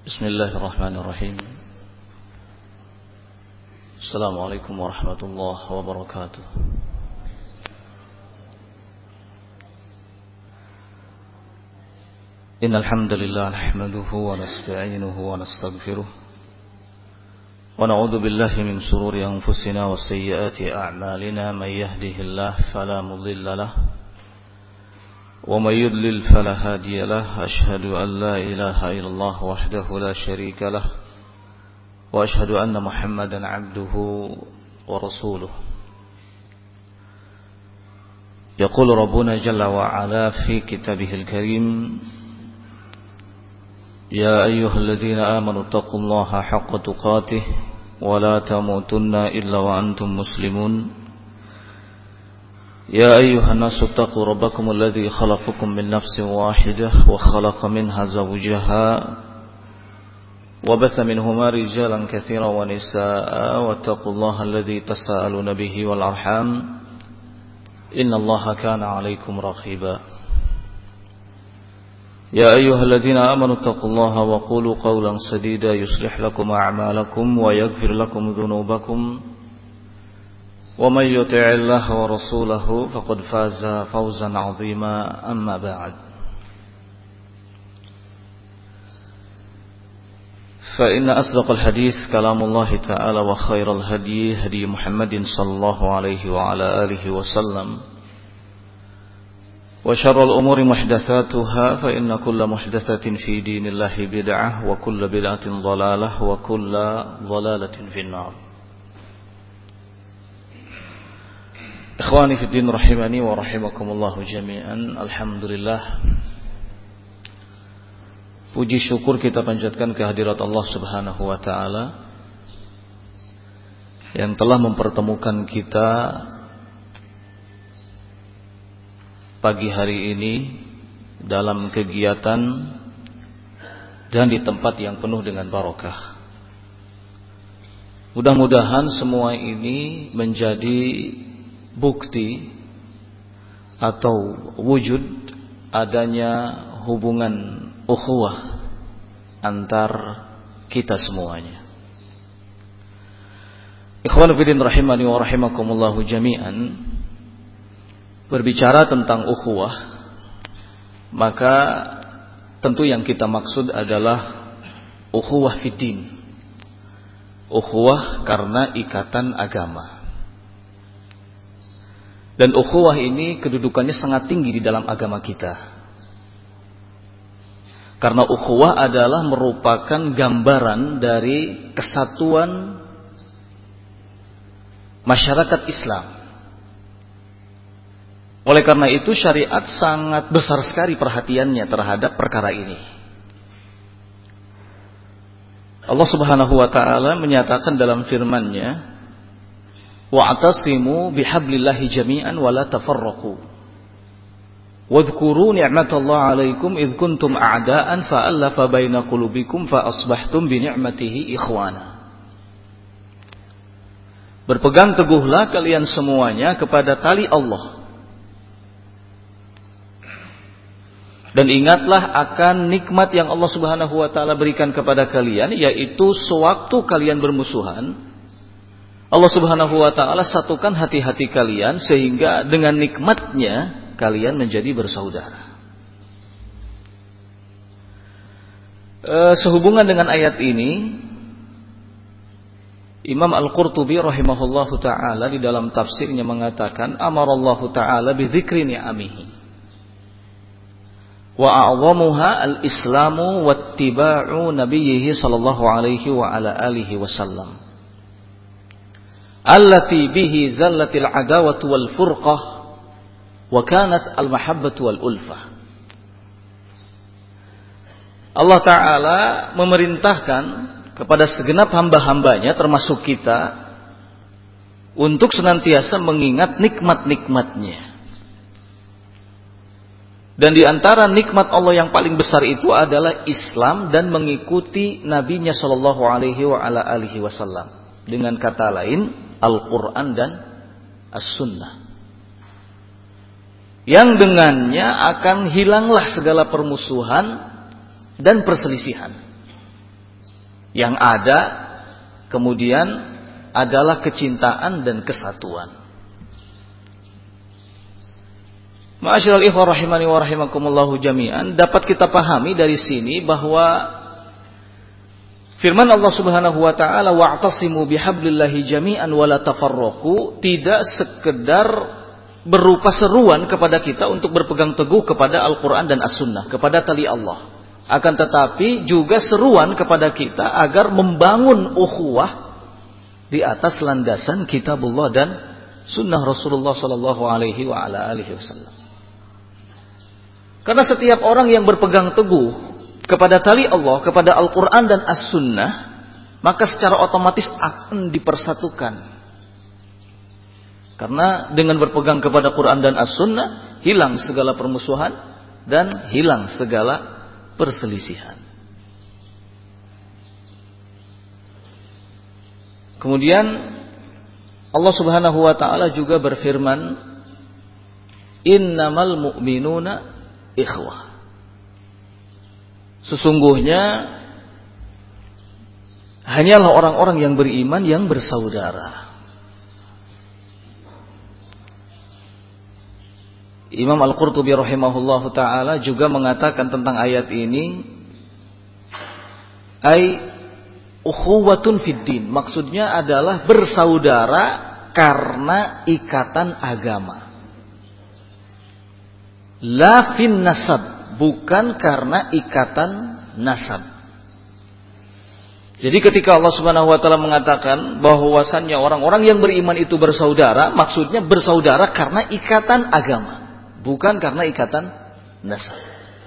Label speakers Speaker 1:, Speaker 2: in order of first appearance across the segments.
Speaker 1: بسم الله الرحمن الرحيم. السلام عليكم ورحمة الله وبركاته. إن الحمد لله نحمده ونستعينه ونستغفره ونعوذ بالله من شرور أنفسنا وسيئات أعمالنا. من يهده الله فلا مضل له ومن يضلل فلا هادي له. أشهد أن لا إله إلا الله وحده لا شريك له وأشهد أن محمدا عبده ورسوله. يقول ربنا جل وعلا في كتابه الكريم: يا أيها الذين آمنوا اتقوا الله حق تقاته ولا تموتن إلا وأنتم مسلمون. يا أيها الناس اتقوا ربكم الذي خلقكم من نفس واحدة وخلق منها زوجها وبث منهما رجالا كثيرا ونساء واتقوا الله الذي تساءلون به والأرحام إن الله كان عليكم رقيبا. يا أيها الذين آمنوا اتقوا الله وقولوا قولا سديدا يصلح لكم أعمالكم ويغفر لكم ذنوبكم ومن يطع الله ورسوله فقد فاز فوزا عظيما. أما بعد، فإن أصدق الحديث كلام الله تعالى وخير الهدي هدي محمد صلى الله عليه وعلى آله وسلم وشر الأمور محدثاتها فإن كل محدثة في دين الله بدعة وكل بدعة ضلالة وكل ضلالة في النار. Ikhwani fiddin rahimani wa rahimakumullahu jami'an. Alhamdulillah, puji syukur kita panjatkan kehadirat Allah subhanahu wa ta'ala yang telah mempertemukan kita pagi hari ini dalam kegiatan dan di tempat yang penuh dengan barokah. Mudah-mudahan semua ini menjadi bukti atau wujud adanya hubungan ukhuwah antar kita semuanya. Ikhwan fillah rahimani wa rahimakumullahu jami'an. Berbicara tentang ukhuwah, maka tentu yang kita maksud adalah ukhuwah fiddin, ukhuwah karena ikatan agama. Dan ukhuwah ini kedudukannya sangat tinggi di dalam agama kita. Karena ukhuwah adalah merupakan gambaran dari kesatuan masyarakat Islam. Oleh karena itu syariat sangat besar sekali perhatiannya terhadap perkara ini. Allah Subhanahu wa taala menyatakan dalam firman-Nya, wa'tasimu bihablillahi jami'an wa la tafarraqu wadhkuru ni'matallahi 'alaikum idh kuntum a'da'an fa'alafa baina qulubikum fa asbahtum bi ni'matihi ikhwana. Berpegang teguhlah kalian semuanya kepada tali Allah, dan ingatlah akan nikmat yang Allah Subhanahu wa taala berikan kepada kalian, yaitu sewaktu kalian bermusuhan Allah Subhanahu wa ta'ala satukan hati-hati kalian sehingga dengan nikmatnya kalian menjadi bersaudara. Sehubungan dengan ayat ini, Imam Al-Qurtubi rahimahullahu ta'ala di dalam tafsirnya mengatakan, amarallahu ta'ala bi dzikri ni'amihi wa a'zamuha al-islamu wattiba'u nabiyhi sallallahu alaihi wa ala alihi wasallam allati bihi zallatil adawatu wal furqah wa kanat al mahabbatu wal ulfah. Allah Ta'ala memerintahkan kepada segenap hamba-hambanya termasuk kita untuk senantiasa mengingat nikmat-nikmatnya. Dan di antara nikmat Allah yang paling besar itu adalah Islam dan mengikuti Nabi-Nya sallallahu alaihi wa ala alihi wasallam. Dengan kata lain, Al-Quran dan As-Sunnah, yang dengannya akan hilanglah segala permusuhan dan perselisihan. Yang ada kemudian adalah kecintaan dan kesatuan. Ma'asyiral ikhwah rahimani wa rahimakumullahu jami'an, dapat kita pahami dari sini bahwa firman Allah Subhanahu wa taala wa'tasimu bihablillahi jami'an wa la tafarraqu tidak sekedar berupa seruan kepada kita untuk berpegang teguh kepada Al-Qur'an dan As-Sunnah, kepada tali Allah. Akan tetapi juga seruan kepada kita agar membangun ukhuwah di atas landasan kitabullah dan sunnah Rasulullah sallallahu alaihi wa ala alihi wasallam. Karena setiap orang yang berpegang teguh kepada tali Allah, kepada Al-Quran dan As-Sunnah, maka secara otomatis akan dipersatukan. Karena dengan berpegang kepada Quran dan As-Sunnah, hilang segala permusuhan dan hilang segala perselisihan. Kemudian Allah Subhanahu wa taala juga berfirman, "Innamal mu'minuna ikhwah." Sesungguhnya hanyalah orang-orang yang beriman yang bersaudara. Imam Al-Qurtubi rahimahullahu ta'ala juga mengatakan tentang ayat ini, ai ukhuwatun fid din, maksudnya adalah bersaudara karena ikatan agama. La fin nasab, bukan karena ikatan nasab. Jadi ketika Allah Subhanahu wa taala mengatakan bahwasannya orang-orang yang beriman itu bersaudara, maksudnya bersaudara karena ikatan agama, bukan karena ikatan nasab.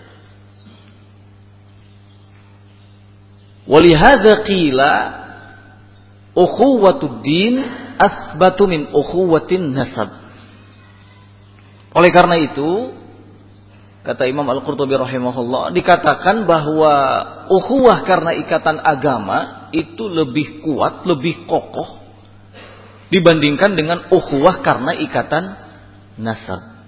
Speaker 1: Walihadza qila ukhuwatud din athbatu min ukhuwatin nasab. Oleh karena itu, kata Imam Al-Qurtubi rahimahullah, dikatakan bahwa ukhuwah karena ikatan agama itu lebih kuat, lebih kokoh dibandingkan dengan ukhuwah karena ikatan nasab.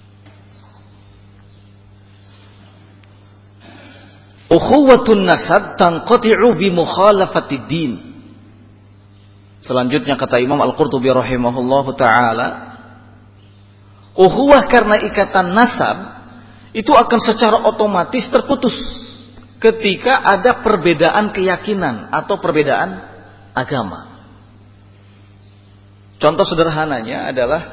Speaker 1: Ukhuwatun nasab tanqati'u bi mukhalafatid din. Selanjutnya kata Imam Al-Qurtubi rahimahullahu taala, ukhuwah karena ikatan nasab itu akan secara otomatis terputus ketika ada perbedaan keyakinan atau perbedaan agama. Contoh sederhananya adalah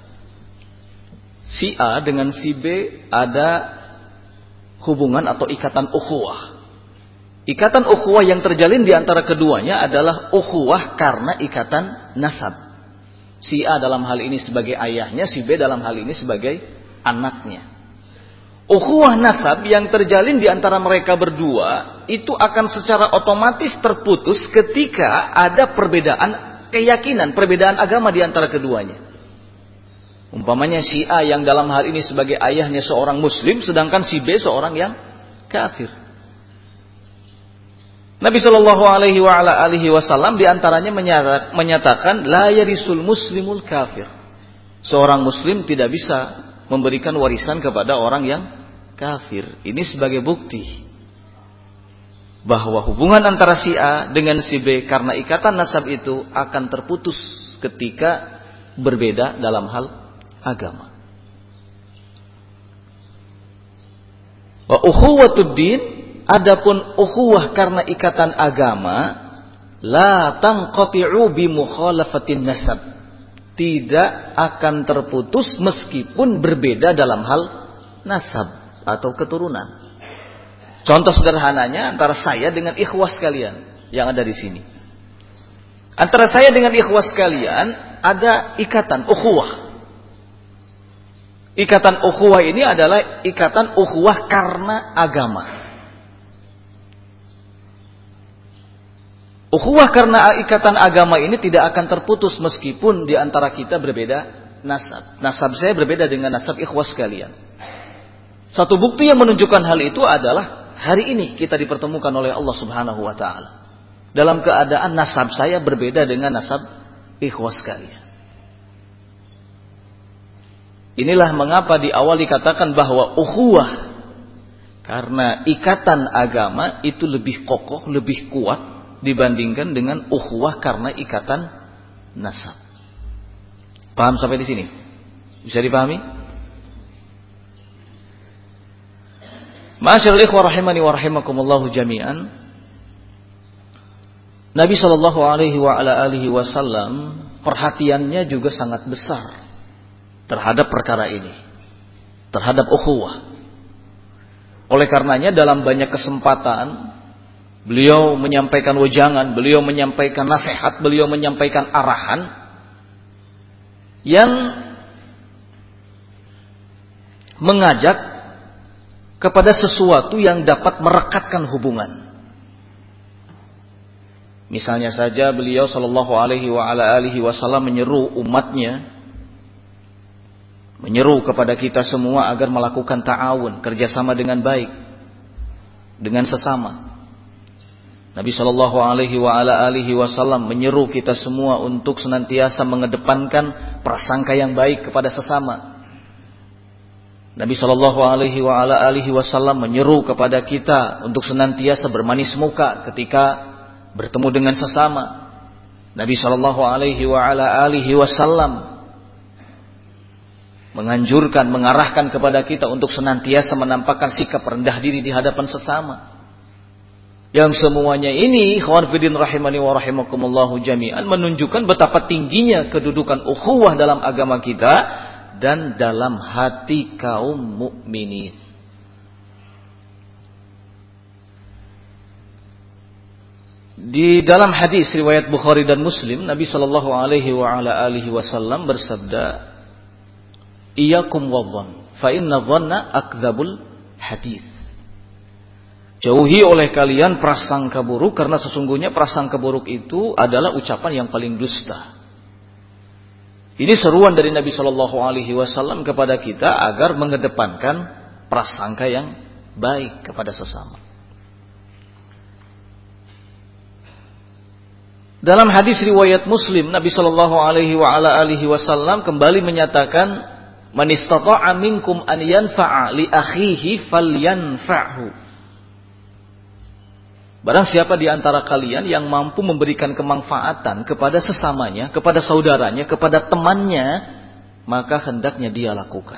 Speaker 1: si A dengan si B ada hubungan atau ikatan ukhuwah. Ikatan ukhuwah yang terjalin di antara keduanya adalah ukhuwah karena ikatan nasab. Si A dalam hal ini sebagai ayahnya, si B dalam hal ini sebagai anaknya. Ukhuwah nasab yang terjalin di antara mereka berdua itu akan secara otomatis terputus ketika ada perbedaan keyakinan, perbedaan agama di antara keduanya. Umpamanya si A yang dalam hal ini sebagai ayahnya seorang muslim, sedangkan si B seorang yang kafir. Nabi Shallallahu Alaihi Wasallam diantaranya menyatakan la yarisul muslimul kafir. Seorang muslim tidak bisa memberikan warisan kepada orang yang kafir. Ini sebagai bukti bahwa hubungan antara si A dengan si B karena ikatan nasab itu akan terputus ketika berbeda dalam hal agama. Wa ukhuwatud din, adapun ukhuwah karena ikatan agama, la tanqati'u bi mukhalafatin nasab, tidak akan terputus meskipun berbeda dalam hal nasab atau keturunan. Contoh sederhananya antara saya dengan ikhwah sekalian yang ada di sini. Antara saya dengan ikhwah sekalian ada ikatan ukhuwah. Ikatan ukhuwah ini adalah ikatan ukhuwah karena agama. Ukhuwah karena ikatan agama ini tidak akan terputus meskipun di antara kita berbeda nasab. Nasab saya berbeda dengan nasab ikhwah sekalian. Satu bukti yang menunjukkan hal itu adalah hari ini kita dipertemukan oleh Allah Subhanahu wa taala dalam keadaan nasab saya berbeda dengan nasab ikhwah sekalian. Inilah mengapa di awal dikatakan bahwa ukhuwah karena ikatan agama itu lebih kokoh, lebih kuat dibandingkan dengan ukhuwah karena ikatan nasab. Paham sampai di sini? Bisa dipahami? Ma'asyiral ikhwah rahimani wa rahimakumullahu jami'an. Nabi sallallahu alaihi wa ala alihi wasallam perhatiannya juga sangat besar terhadap perkara ini, terhadap ukhuwah. Oleh karenanya dalam banyak kesempatan beliau menyampaikan wejangan, beliau menyampaikan nasihat, beliau menyampaikan arahan yang mengajak kepada sesuatu yang dapat merekatkan hubungan. Misalnya saja beliau sallallahu alaihi wa ala alihi wasallam menyeru umatnya, menyeru kepada kita semua agar melakukan ta'awun, kerjasama dengan baik dengan sesama. Nabi sallallahu alaihi wa ala alihi wasallam menyeru kita semua untuk senantiasa mengedepankan prasangka yang baik kepada sesama. Nabi sallallahu alaihi wa ala alihi wasallam menyeru kepada kita untuk senantiasa bermanis muka ketika bertemu dengan sesama. Nabi sallallahu alaihi wa ala alihi wasallam menganjurkan, mengarahkan kepada kita untuk senantiasa menampakkan sikap rendah diri di hadapan sesama. Yang semuanya ini, ikhwan fillah rahimani wa rahimakumullahu jami'an, menunjukkan betapa tingginya kedudukan ukhuwah dalam agama kita dan dalam hati kaum mukminin. Di dalam hadis riwayat Bukhari dan Muslim, Nabi sallallahu alaihi wa ala alihi wasallam bersabda, "Iyyakum wadh-dhann, fa inna dhanna akdzabul hadits." Jauhi oleh kalian prasangka buruk, karena sesungguhnya prasangka buruk itu adalah ucapan yang paling dusta. Ini seruan dari Nabi sallallahu alaihi wasallam kepada kita agar mengedepankan prasangka yang baik kepada sesama. Dalam hadis riwayat Muslim, Nabi sallallahu alaihi wa ala alihi wasallam kembali menyatakan, "Man istata'a minkum an yanfa'a li akhihi falyanfa'hu." Barang siapa di antara kalian yang mampu memberikan kemanfaatan kepada sesamanya, kepada saudaranya, kepada temannya, maka hendaknya dia lakukan.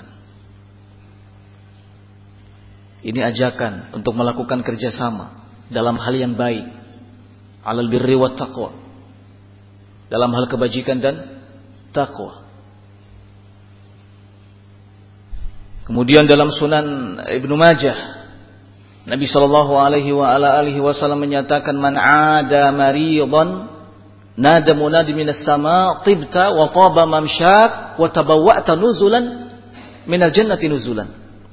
Speaker 1: Ini ajakan untuk melakukan kerjasama dalam hal yang baik, alal birri wat taqwa, dalam hal kebajikan dan takwa. Kemudian dalam Sunan Ibnu Majah, Nabi sallallahu alaihi wa ala alihi wasallam menyatakan, "Man 'ada maridan nada munadi minas sama tibta wa taba mamsyak wa tabawwa'ta nuzulan minal jannati nuzulan."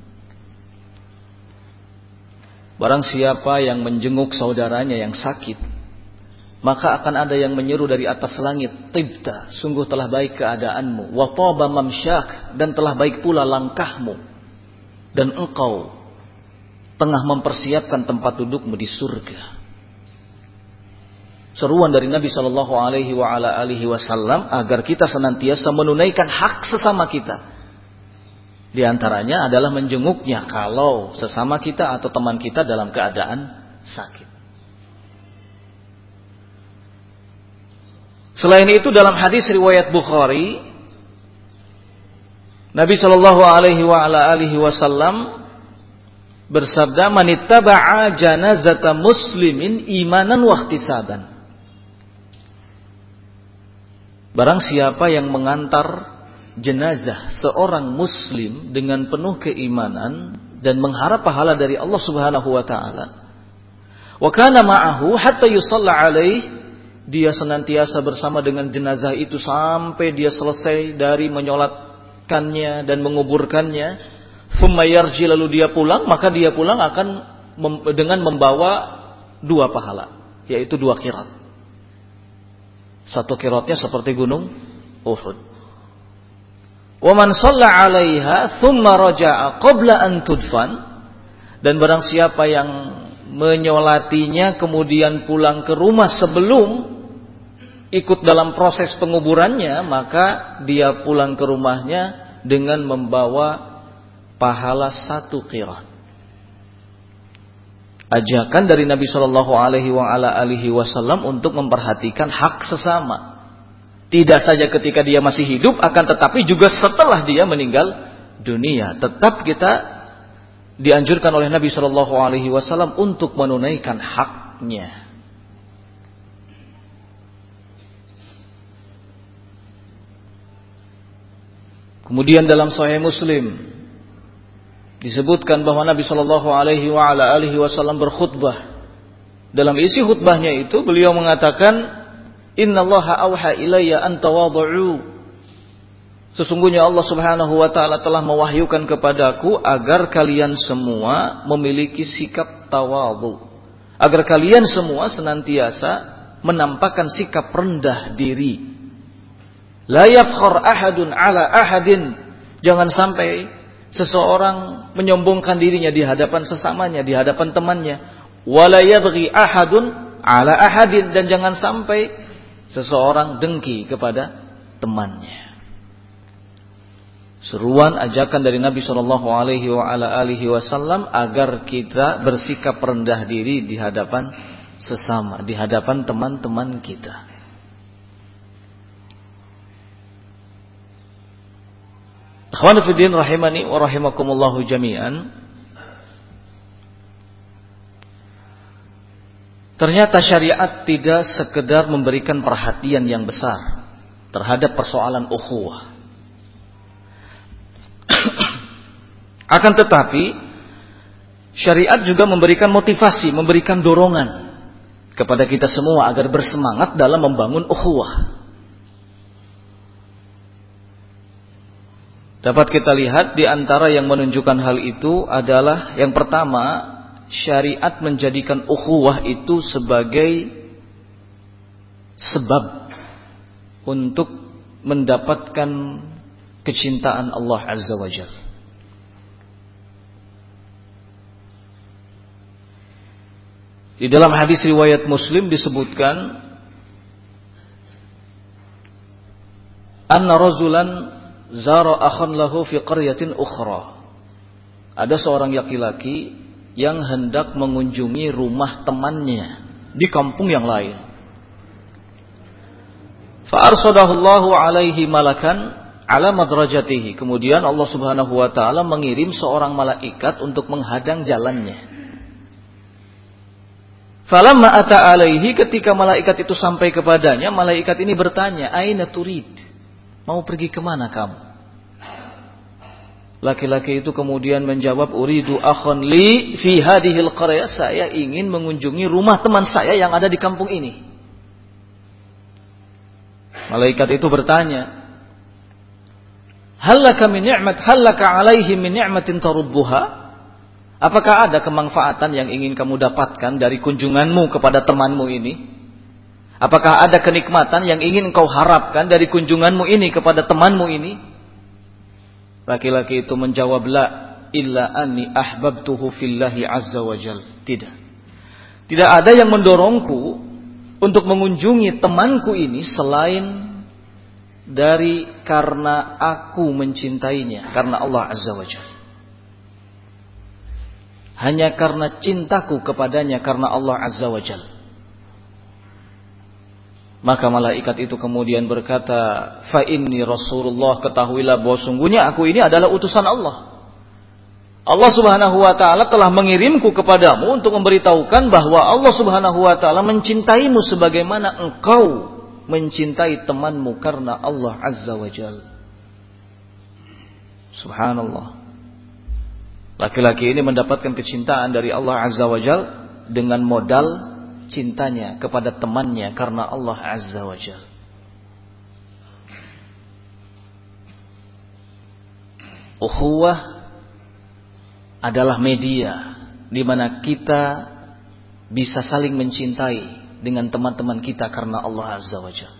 Speaker 1: Barang siapa yang menjenguk saudaranya yang sakit, maka akan ada yang menyeru dari atas langit, "Tibta, sungguh telah baik keadaanmu, wa taba mamsyak, dan telah baik pula langkahmu, dan engkau tengah mempersiapkan tempat dudukmu di surga." Seruan dari Nabi sallallahu alaihi wa ala alihi wasallam agar kita senantiasa menunaikan hak sesama kita. Di antaranya adalah menjenguknya kalau sesama kita atau teman kita dalam keadaan sakit. Selain itu dalam hadis riwayat Bukhari, Nabi sallallahu alaihi wa ala alihi wasallam bersabda, "Man ittaba'a janazata muslimin imanan wa ihtisaban." Barang siapa yang mengantar jenazah seorang muslim dengan penuh keimanan dan mengharap pahala dari Allah Subhanahu wa taala, wa kana ma'ahu hatta yusalla alaihi, dia senantiasa bersama dengan jenazah itu sampai dia selesai dari menyolatkannya dan menguburkannya. Thumma yarji, lalu dia pulang, maka dia pulang akan dengan membawa 2 pahala, yaitu 2 qirat. 1 qiratnya seperti gunung Uhud. Wa man shalla 'alaiha thumma raja'a qabla an tudfan, dan barang siapa yang menyolatinya kemudian pulang ke rumah sebelum ikut dalam proses penguburannya, maka dia pulang ke rumahnya dengan membawa pahala 1 qirat. ajakan dari Nabi Shallallahu Alaihi Wasallam untuk memperhatikan hak sesama. Tidak saja ketika dia masih hidup, akan tetapi juga setelah dia meninggal dunia. Tetap kita dianjurkan oleh Nabi Shallallahu Alaihi Wasallam untuk menunaikan haknya. Kemudian dalam Sahih Muslim disebutkan bahwa Nabi Shallallahu Alaihi Wasallam berkhutbah. Dalam isi khutbahnya itu beliau mengatakan, Innallaha auha ilayya an tawadhu. Sesungguhnya Allah Subhanahu wa taala telah mewahyukan kepadaku agar kalian semua memiliki sikap tawadhu. Agar kalian semua senantiasa menampakkan sikap rendah diri. La yafkhar ahadun ala ahadin. Jangan sampai seseorang menyombongkan dirinya di hadapan sesamanya, di hadapan temannya. Wala yabghi ahadun ala ahadin, dan jangan sampai seseorang dengki kepada temannya. Seruan ajakan dari Nabi Shallallahu Alaihi Wasallam agar kita bersikap rendah diri di hadapan sesama, di hadapan teman-teman kita. Ikhwan fillah rahimani wa rahimakumullahu jami'an. Ternyata syariat tidak sekedar memberikan perhatian yang besar terhadap persoalan ukhuwah. Akan tetapi syariat juga memberikan motivasi, memberikan dorongan kepada kita semua agar bersemangat dalam membangun ukhuwah. Dapat kita lihat di antara yang menunjukkan hal itu adalah yang pertama, syariat menjadikan ukhuwah itu sebagai sebab untuk mendapatkan kecintaan Allah Azza wa Jalla. Di dalam hadis riwayat Muslim disebutkan, anna rajulan zara akhan lahu fi qaryatin ukhra. Ada seorang laki-laki yang hendak mengunjungi rumah temannya di kampung yang lain. Fa arsadahullahu alaihi malakan ala madrajatihi. Kemudian Allah Subhanahu wa taala mengirim seorang malaikat untuk menghadang jalannya. Falamma ata alaihi, ketika malaikat itu sampai kepadanya, malaikat ini bertanya, "Aina turid?" Mau pergi kemana kamu? Laki-laki itu kemudian menjawab, "Uridu akhan li fi hadhil qaryah." Saya ingin mengunjungi rumah teman saya yang ada di kampung ini. Malaikat itu bertanya, "Hallaka min ni'mat hallaka alaihi min ni'matin tarubbuha?" Apakah ada kemanfaatan yang ingin kamu dapatkan dari kunjunganmu kepada temanmu ini? Apakah ada kenikmatan yang ingin engkau harapkan dari kunjunganmu ini kepada temanmu ini? Laki-laki itu menjawab, la illa anni ahbabtuhu fillahi azza wa jal. Tidak ada yang mendorongku untuk mengunjungi temanku ini selain dari karena aku mencintainya, karena Allah azza wa jal. Hanya karena cintaku kepadanya, karena Allah azza wa jal. Maka malaikat itu kemudian berkata, fa inni Rasulullah, ketahuilah bahwa sungguhnya aku ini adalah utusan Allah. Allah Subhanahu wa taala telah mengirimku kepadamu untuk memberitahukan bahwa Allah Subhanahu wa taala mencintaimu sebagaimana engkau mencintai temanmu karena Allah Azza wa Jalla. Subhanallah. Laki-laki ini mendapatkan kecintaan dari Allah Azza wa Jalla dengan modal cintanya kepada temannya karena Allah Azza wa Jalla. Ukhuwah adalah media di mana kita bisa saling mencintai dengan teman-teman kita karena Allah Azza wa Jalla.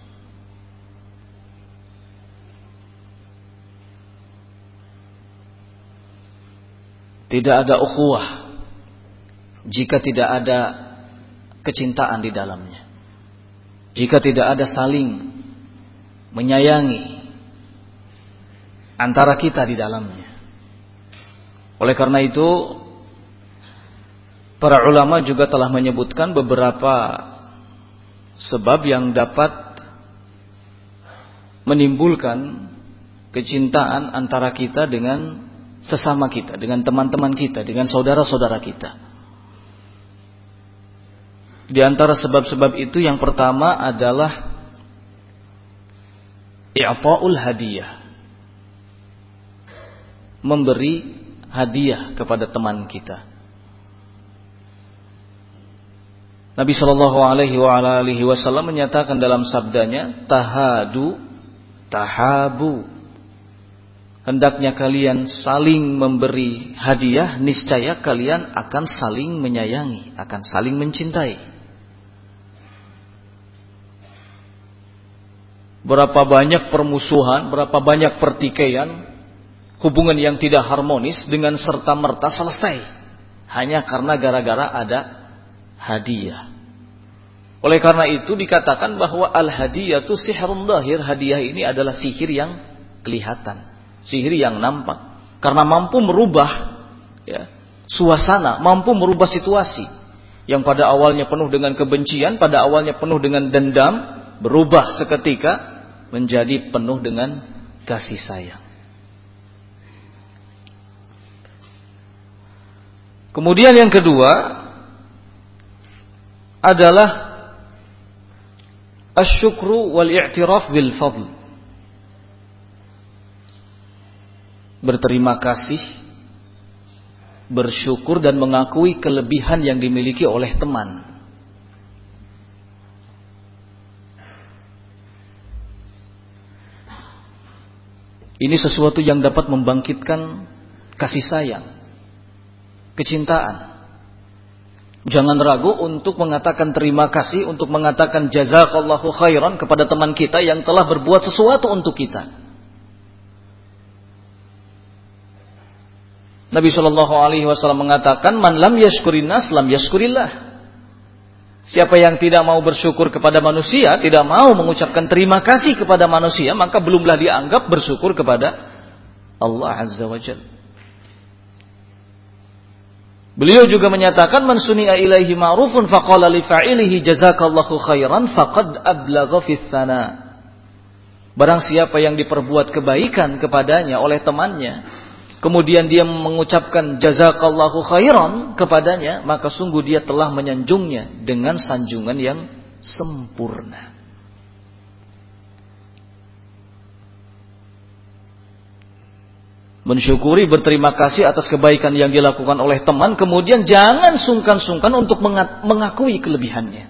Speaker 1: Tidak ada ukhuwah jika tidak ada kecintaan di dalamnya. Jika tidak ada saling menyayangi antara kita di dalamnya. Oleh karena itu, Para ulama juga telah menyebutkan beberapa sebab yang dapat menimbulkan kecintaan antara kita dengan sesama kita, dengan teman-teman kita, dengan saudara-saudara kita. Di antara sebab-sebab itu yang pertama adalah i'ta'ul hadiyah. Memberi hadiah kepada teman kita. Nabi sallallahu alaihi wasallam menyatakan dalam sabdanya, tahadu tahabu. Hendaknya kalian saling memberi hadiah, niscaya kalian akan saling menyayangi, akan saling mencintai. Berapa banyak permusuhan, berapa banyak pertikaian, hubungan yang tidak harmonis dengan serta-merta selesai hanya karena gara-gara ada hadiah. Oleh karena itu dikatakan bahwa al-hadiyatu sihrun zahir. Hadiah ini adalah sihir yang kelihatan, sihir yang nampak, karena mampu merubah suasana, mampu merubah situasi yang pada awalnya penuh dengan kebencian, pada awalnya penuh dengan dendam, berubah seketika menjadi penuh dengan kasih sayang. Kemudian yang kedua adalah asyukru wal i'tiraf bil fadl. Berterima kasih, bersyukur dan mengakui kelebihan yang dimiliki oleh teman. Ini sesuatu yang dapat membangkitkan kasih sayang, kecintaan. Jangan ragu untuk mengatakan terima kasih, untuk mengatakan jazakallahu khairan kepada teman kita yang telah berbuat sesuatu untuk kita. Nabi sallallahu alaihi wasallam mengatakan, man lam yashkurin nas lam yashkurillah. Siapa yang tidak mau bersyukur kepada manusia, tidak mau mengucapkan terima kasih kepada manusia, maka belumlah dianggap bersyukur kepada Allah azza wa jalla. Beliau juga menyatakan, man suni'a ilaihi ma'rufun faqala li fa'ilihi jazakallahu khairan faqad ablagha fis sana. Barang siapa yang diperbuat kebaikan kepadanya oleh temannya, kemudian dia mengucapkan jazakallahu khairan kepadanya, maka sungguh dia telah menyanjungnya dengan sanjungan yang sempurna. Mensyukuri, berterima kasih atas kebaikan yang dilakukan oleh teman, kemudian jangan sungkan-sungkan untuk mengakui kelebihannya.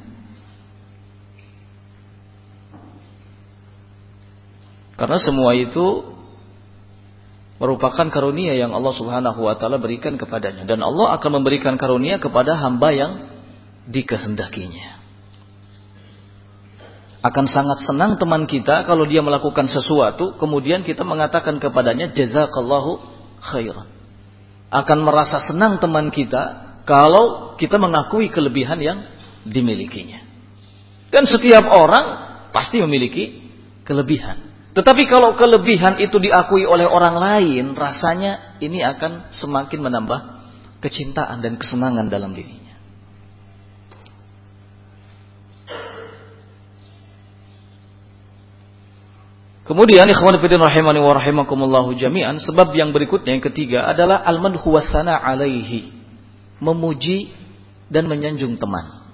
Speaker 1: Karena semua itu merupakan karunia yang Allah Subhanahu wa taala berikan kepadanya, dan Allah akan memberikan karunia kepada hamba yang dikehendakinya. Akan sangat senang teman kita kalau dia melakukan sesuatu, kemudian kita mengatakan kepadanya jazakallahu khairan. Akan merasa senang teman kita kalau kita mengakui kelebihan yang dimilikinya. Dan setiap orang pasti memiliki kelebihan. Tetapi kalau kelebihan itu diakui oleh orang lain, rasanya ini akan semakin menambah kecintaan dan kesenangan dalam dirinya. Kemudian ikhwan fillah rahimani wa rahimakumullahu jami'an, sebab yang berikutnya yang ketiga adalah al-madhu wassana alaihi, memuji dan menyanjung teman.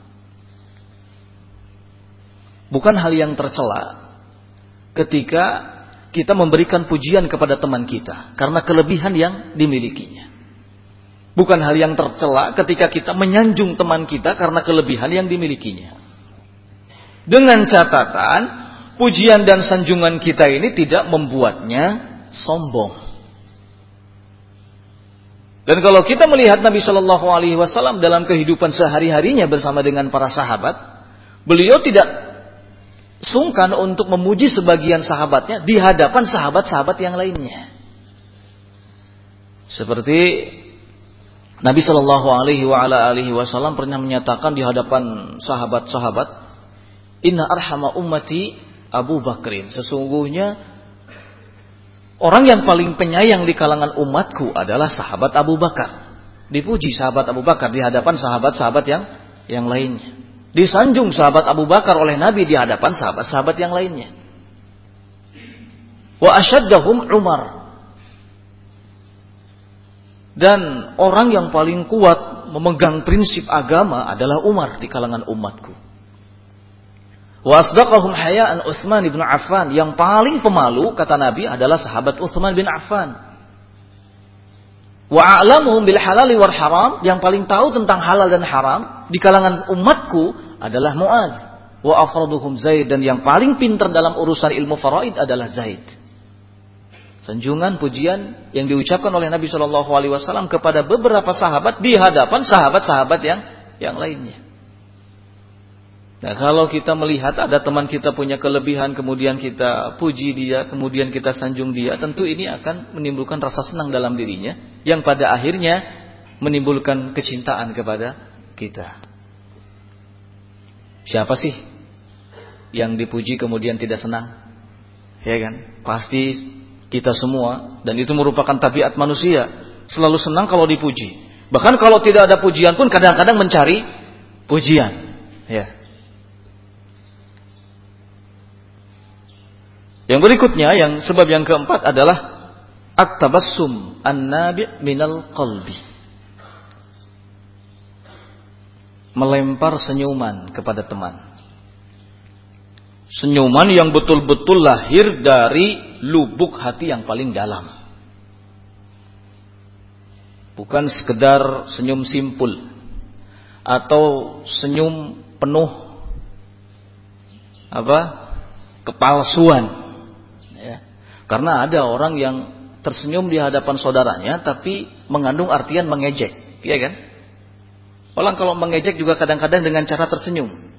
Speaker 1: Bukan hal yang tercela ketika kita memberikan pujian kepada teman kita karena kelebihan yang dimilikinya. Bukan hal yang tercela ketika kita menyanjung teman kita karena kelebihan yang dimilikinya. Dengan catatan pujian dan sanjungan kita ini tidak membuatnya sombong. Dan kalau kita melihat Nabi Shallallahu Alaihi Wasallam dalam kehidupan sehari-harinya bersama dengan para sahabat, beliau tidak sungkan untuk memuji sebagian sahabatnya di hadapan sahabat-sahabat yang lainnya. Seperti Nabi Shallallahu Alaihi Wasallam pernah menyatakan di hadapan sahabat-sahabat, Inna arhama ummati Abu Bakrin, sesungguhnya orang yang paling penyayang di kalangan umatku adalah sahabat Abu Bakar. Dipuji sahabat Abu Bakar di hadapan sahabat-sahabat yang lainnya. Disanjung sahabat Abu Bakar oleh Nabi di hadapan sahabat-sahabat yang lainnya. Wa asyaddahum Umar. Dan orang yang paling kuat memegang prinsip agama adalah Umar di kalangan umatku. Wa asdaqahum haya'an Utsman bin Affan. Yang paling pemalu kata Nabi adalah sahabat Utsman bin Affan. Wa a'lamuhum bil halali wal haram. Yang paling tahu tentang halal dan haram di kalangan umatku adalah Mu'adz. Wa afraduhum Zaid. Dan yang paling pintar dalam urusan ilmu faraid adalah Zaid. Sanjungan pujian yang diucapkan oleh Nabi SAW kepada beberapa sahabat di hadapan sahabat-sahabat yang lainnya. Nah, kalau kita melihat ada teman kita punya kelebihan, kemudian kita puji dia, kemudian kita sanjung dia, tentu ini akan menimbulkan rasa senang dalam dirinya, yang pada akhirnya menimbulkan kecintaan kepada kita. Siapa sih yang dipuji kemudian tidak senang? Ya kan? Pasti kita semua, dan itu merupakan tabiat manusia, selalu senang kalau dipuji. Bahkan kalau tidak ada pujian pun kadang-kadang mencari pujian. Ya. Yang berikutnya, sebab yang keempat adalah at-tabassum an-nabi' minal qalbi. Melempar senyuman kepada teman. Senyuman yang betul-betul lahir dari lubuk hati yang paling dalam. Bukan sekedar senyum simpul atau senyum penuh kepalsuan. Ya. Karena ada orang yang tersenyum di hadapan saudaranya tapi mengandung artian mengejek, ya kan? Orang kalau mengejek juga kadang-kadang dengan cara tersenyum.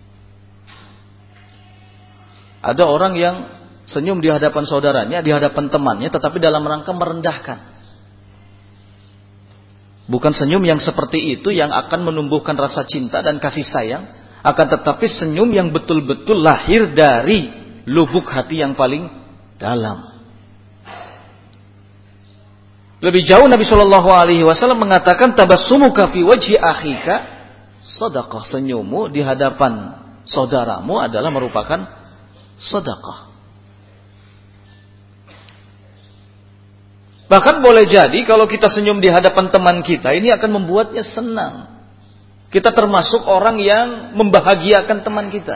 Speaker 1: Ada orang yang senyum di hadapan saudaranya, di hadapan temannya, tetapi dalam rangka merendahkan. Bukan senyum yang seperti itu yang akan menumbuhkan rasa cinta dan kasih sayang, akan tetapi senyum yang betul-betul lahir dari lubuk hati yang paling dalam. Lebih jauh Nabi SAW mengatakan tabassumuka fi wajhi akhika shadaqah. Senyummu di hadapan saudaramu adalah merupakan sedekah. Bahkan boleh jadi kalau kita senyum di hadapan teman kita, ini akan membuatnya senang. Kita termasuk orang yang membahagiakan teman kita.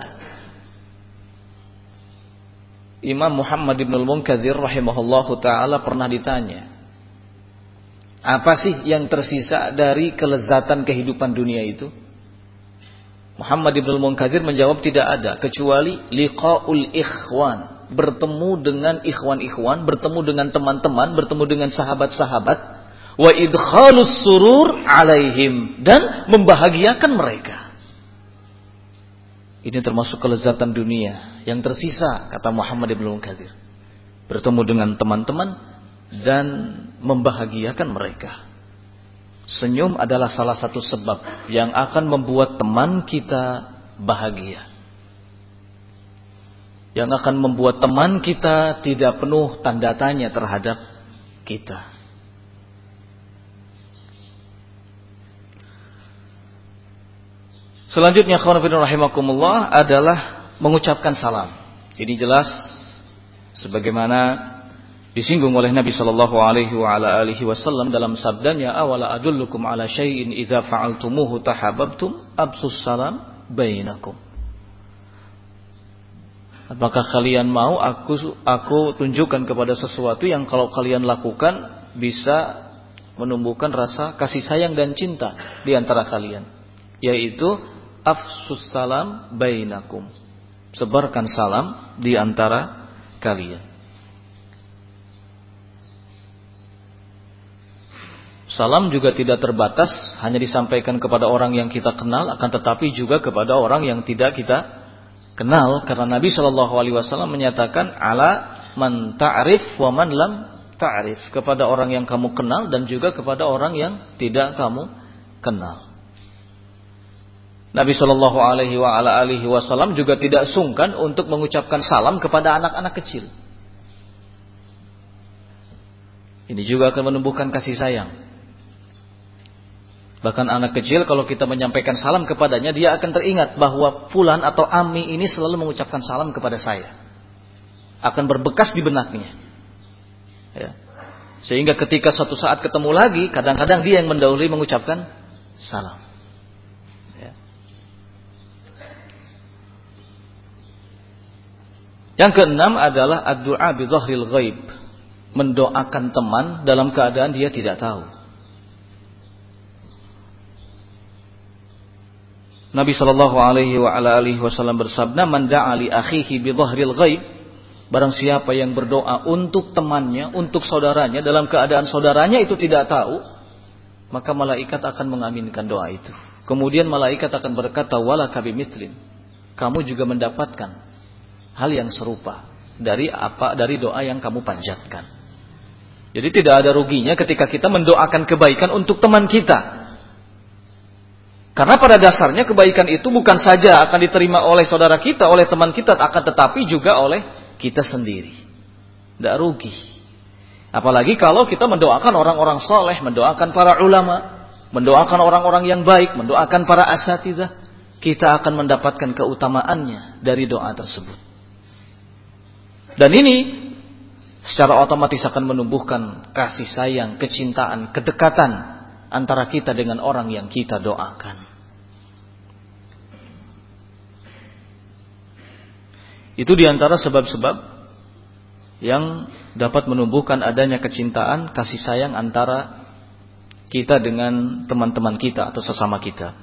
Speaker 1: Imam Muhammad ibn al-Munkathir rahimahullahu ta'ala pernah ditanya, apa sih yang tersisa dari kelezatan kehidupan dunia itu? Muhammad ibn al-Munkathir menjawab, tidak ada kecuali liqa'ul ikhwan, bertemu dengan ikhwan-ikhwan, bertemu dengan teman-teman, bertemu dengan sahabat-sahabat, wa idkhalus surur alaihim, dan membahagiakan mereka. Ini termasuk kelezatan dunia yang tersisa, kata Muhammad ibn al-Munkathir. Bertemu dengan teman-teman dan membahagiakan mereka. Senyum adalah salah satu sebab yang akan membuat teman kita bahagia. Yang akan membuat teman kita tidak penuh tanda tanya terhadap kita. Selanjutnya, khawanafiddin rahimakumullah, adalah mengucapkan salam. Ini jelas sebagaimana disinggung oleh Nabi sallallahu alaihi wasallam dalam sabdanya, awala adullukum ala syai'in idza fa'altumuhu tahabbtum absus salam bainakum. Apakah kalian mau aku tunjukkan kepada sesuatu yang kalau kalian lakukan bisa menumbuhkan rasa kasih sayang dan cinta di antara kalian, yaitu afsus salam bainakum. Sebarkan salam di antara kalian. Salam juga tidak terbatas hanya disampaikan kepada orang yang kita kenal, akan tetapi juga kepada orang yang tidak kita kenal, karena Nabi SAW menyatakan ala man ta'rif wa man lam ta'rif, kepada orang yang kamu kenal dan juga kepada orang yang tidak kamu kenal. Nabi SAW juga tidak sungkan untuk mengucapkan salam kepada anak-anak kecil. Ini juga akan menumbuhkan kasih sayang. Bahkan anak kecil kalau kita menyampaikan salam kepadanya, dia akan teringat bahwa fulan atau ami ini selalu mengucapkan salam kepada saya. Akan berbekas di benaknya. Ya. Sehingga ketika suatu saat ketemu lagi, kadang-kadang dia yang mendahului mengucapkan salam. Ya. Yang keenam adalah ad-du'a bi dhahril ghaib. Mendoakan teman dalam keadaan dia tidak tahu. Nabi sallallahu alaihi wasallam bersabda, "Man da'a li akhihi bi dhahril ghaib." Barang siapa yang berdoa untuk temannya, untuk saudaranya dalam keadaan saudaranya itu tidak tahu, maka malaikat akan mengaminkan doa itu. Kemudian malaikat akan berkata, "Walaka bimithlin." Kamu juga mendapatkan hal yang serupa dari doa yang kamu panjatkan. Jadi tidak ada ruginya ketika kita mendoakan kebaikan untuk teman kita. Karena pada dasarnya kebaikan itu bukan saja akan diterima oleh saudara kita, oleh teman kita, akan tetapi juga oleh kita sendiri. Tidak rugi. Apalagi kalau kita mendoakan orang-orang soleh, mendoakan para ulama, mendoakan orang-orang yang baik, mendoakan para asatidzah, kita akan mendapatkan keutamaannya dari doa tersebut. Dan ini secara otomatis akan menumbuhkan kasih sayang, kecintaan, kedekatan antara kita dengan orang yang kita doakan. Itu diantara sebab-sebab yang dapat menumbuhkan adanya kecintaan, kasih sayang antara kita dengan teman-teman kita atau sesama kita.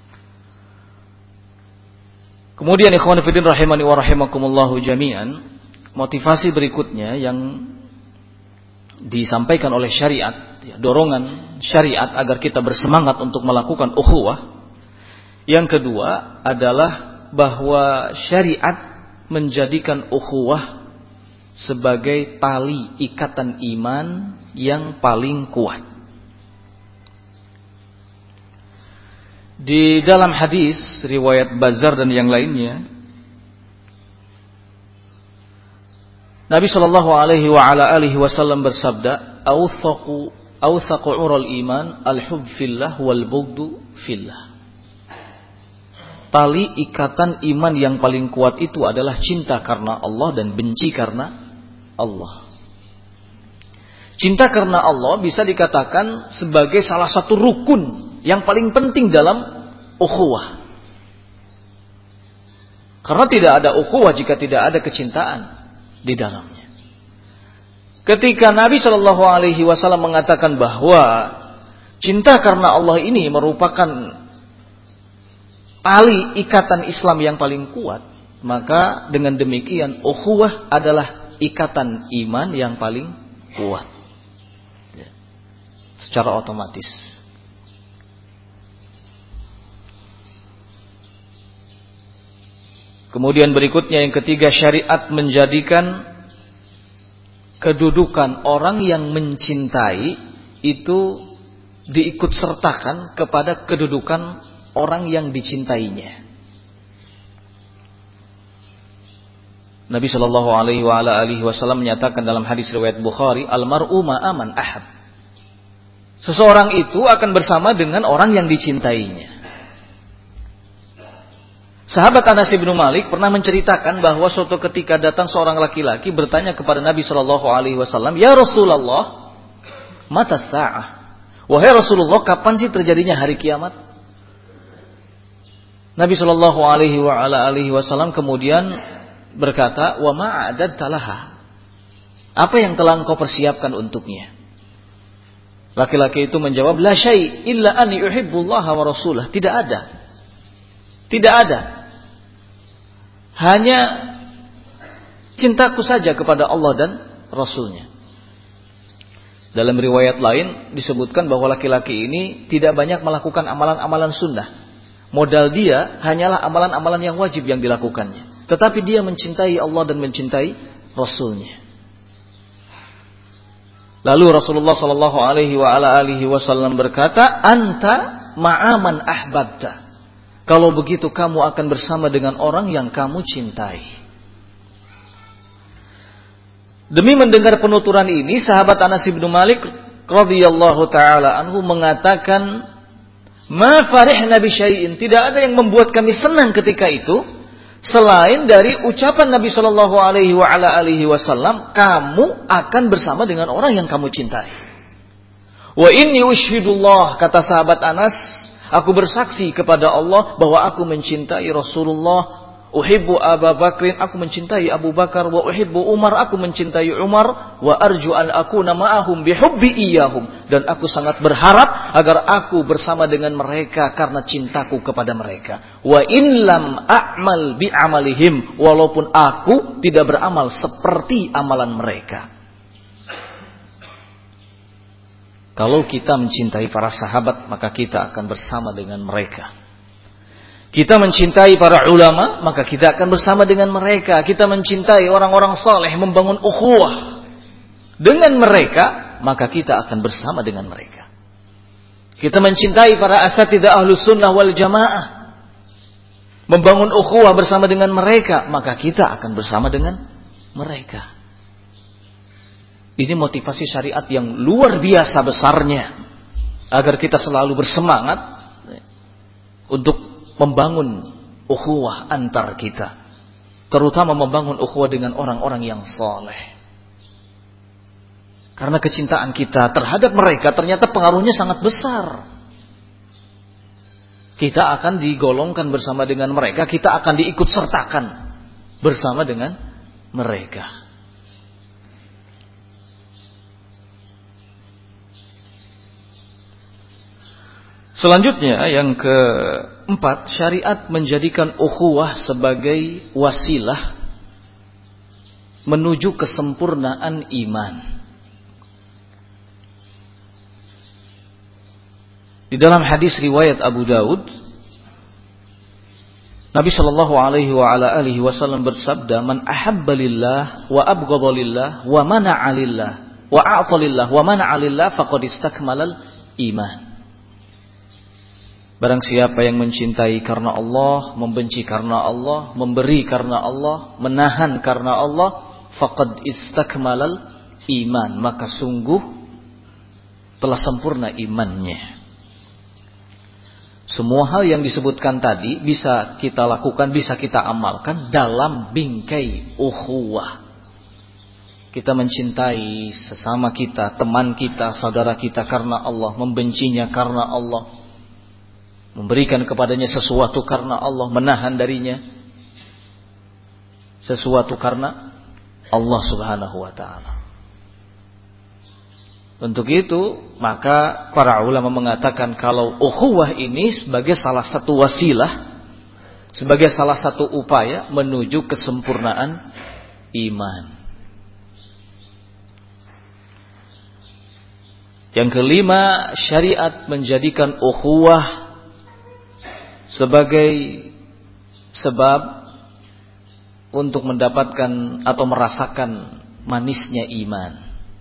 Speaker 1: Kemudian ikhwan fillah rahimani wa rahimakumullahu jami'an, motivasi berikutnya yang disampaikan oleh syariat, dorongan syariat agar kita bersemangat untuk melakukan ukhuwah. Yang kedua adalah bahwa syariat menjadikan ukhuwah sebagai tali ikatan iman yang paling kuat. Di dalam hadis riwayat Bazzar dan yang lainnya, Nabi sallallahu alaihi wasallam bersabda, "Awthaqu ural iman al-hubb fillah wal bughdu fillah." Tali ikatan iman yang paling kuat itu adalah cinta karena Allah dan benci karena Allah. Cinta karena Allah bisa dikatakan sebagai salah satu rukun yang paling penting dalam ukhuwah. Karena tidak ada ukhuwah jika tidak ada kecintaan di dalamnya. Ketika Nabi Shallallahu Alaihi Wasallam mengatakan bahwa cinta karena Allah ini merupakan tali ikatan Islam yang paling kuat, maka dengan demikian ukhuwah adalah ikatan iman yang paling kuat. Secara otomatis. Kemudian berikutnya yang ketiga, syariat menjadikan kedudukan orang yang mencintai itu diikut sertakan kepada kedudukan orang yang dicintainya. Nabi Shallallahu Alaihi Wasallam menyatakan dalam hadis riwayat Bukhari, "Al-mar'u ma'aman ahab." Seseorang itu akan bersama dengan orang yang dicintainya. Sahabat Anas bin Malik pernah menceritakan bahwa suatu ketika datang seorang laki-laki bertanya kepada Nabi Shallallahu Alaihi Wasallam, "Ya Rasulullah, mata sa'ah?" Wahai Rasulullah, kapan sih terjadinya hari kiamat? Nabi Shallallahu Alaihi Wasallam kemudian berkata, "Wa ma'adadta laha." Apa yang telah engkau persiapkan untuknya? Laki-laki itu menjawab, "La syai' illa an yuhibbullaha wa rasulah." Tidak ada. Tidak ada. Hanya cintaku saja kepada Allah dan Rasulnya. Dalam riwayat lain disebutkan bahwa laki-laki ini tidak banyak melakukan amalan-amalan sunnah. Modal dia hanyalah amalan-amalan yang wajib yang dilakukannya. Tetapi dia mencintai Allah dan mencintai Rasulnya. Lalu Rasulullah Sallallahu Alaihi Wasallam berkata, "Anta ma'aman ahbabta." Kalau begitu kamu akan bersama dengan orang yang kamu cintai. Demi mendengar penuturan ini, sahabat Anas bin Malik radhiyallahu taala anhu mengatakan, Ma farihna bi syai'in, tidak ada yang membuat kami senang ketika itu selain dari ucapan Nabi sallallahu alaihi wasallam, kamu akan bersama dengan orang yang kamu cintai. Wa inni ushhidullah, kata sahabat Anas, aku bersaksi kepada Allah bahwa aku mencintai Rasulullah. Uhibbu Abu Bakrin, aku mencintai Abu Bakar. Wa uhibbu Umar, aku mencintai Umar. Wa arju an akuna ma'ahum bihubbi iyahum, dan aku sangat berharap agar aku bersama dengan mereka karena cintaku kepada mereka. Wa in lam a'mal bi amalihim, walaupun aku tidak beramal seperti amalan mereka. Kalau kita mencintai para sahabat, maka kita akan bersama dengan mereka. Kita mencintai para ulama, maka kita akan bersama dengan mereka. Kita mencintai orang-orang saleh, membangun ukhuwah dengan mereka, maka kita akan bersama dengan mereka. Kita mencintai para asatidzah ahlus sunnah wal jamaah, membangun ukhuwah bersama dengan mereka, maka kita akan bersama dengan mereka. Ini motivasi syariat yang luar biasa besarnya, agar kita selalu bersemangat untuk membangun ukhuwah antar kita, terutama membangun ukhuwah dengan orang-orang yang saleh. Karena kecintaan kita terhadap mereka ternyata pengaruhnya sangat besar. Kita akan digolongkan bersama dengan mereka, kita akan diikut sertakan bersama dengan mereka. Selanjutnya yang keempat, syariat menjadikan ukhuwah sebagai wasilah menuju kesempurnaan iman. Di dalam hadis riwayat Abu Daud, Nabi sallallahu alaihi wasallam bersabda, "Man ahabba lillah wa abghadha lillah wa mana'a lillah wa a'ta lillah wa mana'a lillah faqad istakmalal iman." Barang siapa yang mencintai karena Allah, membenci karena Allah, memberi karena Allah, menahan karena Allah, faqad istakmalal iman, maka sungguh telah sempurna imannya. Semua hal yang disebutkan tadi bisa kita lakukan, bisa kita amalkan dalam bingkai ukhuwah. Kita mencintai sesama kita, teman kita, saudara kita karena Allah, membencinya karena Allah, memberikan kepadanya sesuatu karena Allah, menahan darinya sesuatu karena Allah subhanahu wa ta'ala. Untuk itu, maka para ulama mengatakan kalau ukhuwah ini sebagai salah satu wasilah, sebagai salah satu upaya menuju kesempurnaan iman. Yang kelima, syariat menjadikan ukhuwah sebagai sebab untuk mendapatkan atau merasakan manisnya iman.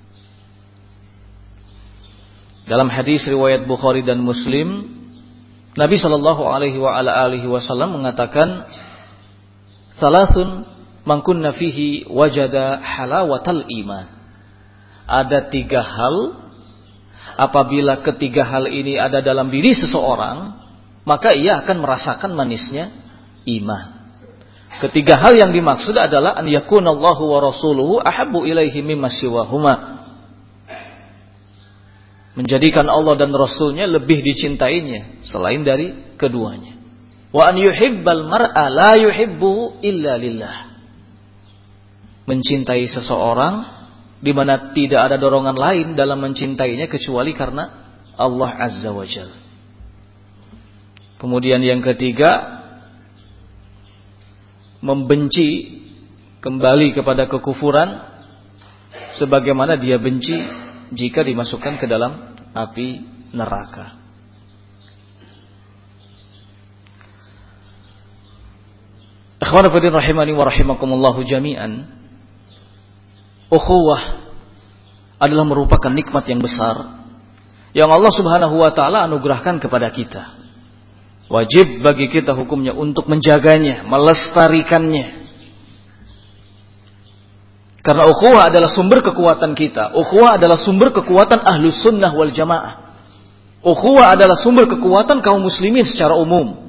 Speaker 1: Dalam hadis riwayat Bukhari dan Muslim, Nabi sallallahu alaihi wasallam mengatakan, "Thalathun man kunna fihi wajada halawatal iman." Ada 3 hal, apabila ketiga hal ini ada dalam diri seseorang, maka ia akan merasakan manisnya iman. Ketiga hal yang dimaksud adalah an yakunallahu wa rasuluhu ahabbu ilaihi mimma siwahuma. Menjadikan Allah dan Rasulnya lebih dicintainya selain dari keduanya. Wa an yuhibbal mar'a la yuhibbu illa lillah. Mencintai seseorang di mana tidak ada dorongan lain dalam mencintainya kecuali karena Allah Azza wa Jalla. Kemudian yang ketiga, membenci kembali kepada kekufuran sebagaimana dia benci jika dimasukkan ke dalam api neraka. Ikhwan fillah rahimani wa rahimakumullah jami'an. Ukhuwah adalah merupakan nikmat yang besar yang Allah Subhanahu wa taala anugerahkan kepada kita. Wajib bagi kita hukumnya untuk menjaganya, melestarikannya. Karena ukhuwah adalah sumber kekuatan kita. Ukhuwah adalah sumber kekuatan ahlus sunnah wal jamaah. Ukhuwah adalah sumber kekuatan kaum muslimin secara umum.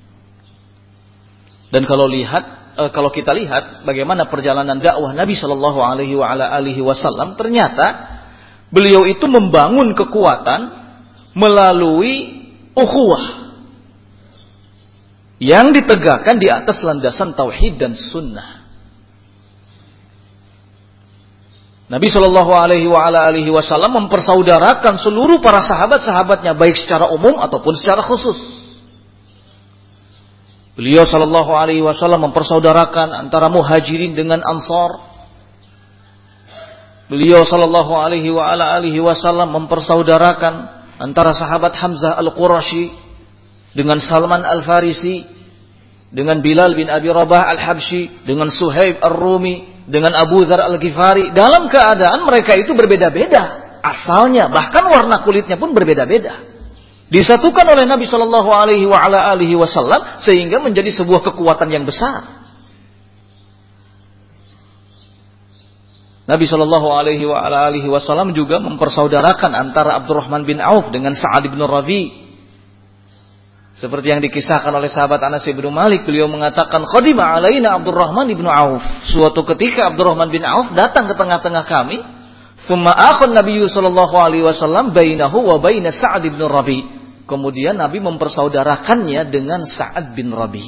Speaker 1: Dan kalau kita lihat bagaimana perjalanan dakwah Nabi Shallallahu Alaihi Wasallam, ternyata beliau itu membangun kekuatan melalui ukhuwah yang ditegakkan di atas landasan tauhid dan sunnah. Nabi Shallallahu Alaihi Wasallam mempersaudarakan seluruh para sahabat-sahabatnya, baik secara umum ataupun secara khusus. Beliau Shallallahu Alaihi Wasallam mempersaudarakan antara muhajirin dengan ansar. Beliau Shallallahu Alaihi Wasallam mempersaudarakan antara sahabat Hamzah Al-Qurashi dengan Salman Al-Farisi, dengan Bilal bin Abi Rabah Al-Habsyi, dengan Suhaib Ar-Rumi, dengan Abu Dzar Al-Ghifari, dalam keadaan mereka itu berbeda-beda asalnya, bahkan warna kulitnya pun berbeda-beda. Disatukan oleh Nabi Shallallahu Alaihi Wasallam sehingga menjadi sebuah kekuatan yang besar. Nabi Shallallahu Alaihi Wasallam juga mempersaudarakan antara Abdurrahman bin Auf dengan Sa'ad bin Rabi. Seperti yang dikisahkan oleh sahabat Anas bin Malik, beliau mengatakan, "Khadima alaina Abdurrahman bin Auf." Suatu ketika Abdurrahman bin Auf datang ke tengah-tengah kami. "Tsumma akhun Nabi Shallallahu Alaihi Wasallam bainahu wa baina Sa'ad bin Rabi." Kemudian Nabi mempersaudarakannya dengan Sa'ad bin Rabi.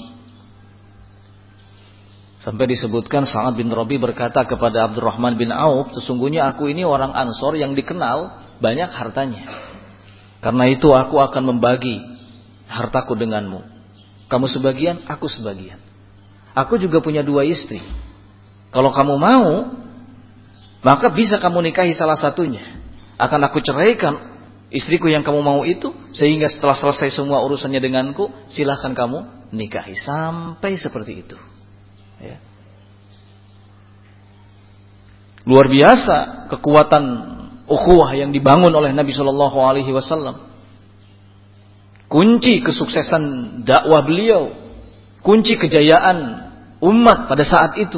Speaker 1: Sampai disebutkan Sa'ad bin Rabi berkata kepada Abdurrahman bin Auf, "Sesungguhnya aku ini orang Ansor yang dikenal banyak hartanya. Karena itu aku akan membagi hartaku denganmu. Kamu sebagian, aku sebagian. Aku juga punya 2 istri. Kalau kamu mau, maka bisa kamu nikahi salah satunya. Akan aku ceraikan istriku yang kamu mau itu, sehingga setelah selesai semua urusannya denganku, silahkan kamu nikahi." Sampai seperti itu. Ya. Luar biasa kekuatan ukhuwah yang dibangun oleh Nabi Shallallahu Alaihi Wasallam. Kunci kesuksesan dakwah beliau, kunci kejayaan umat pada saat itu.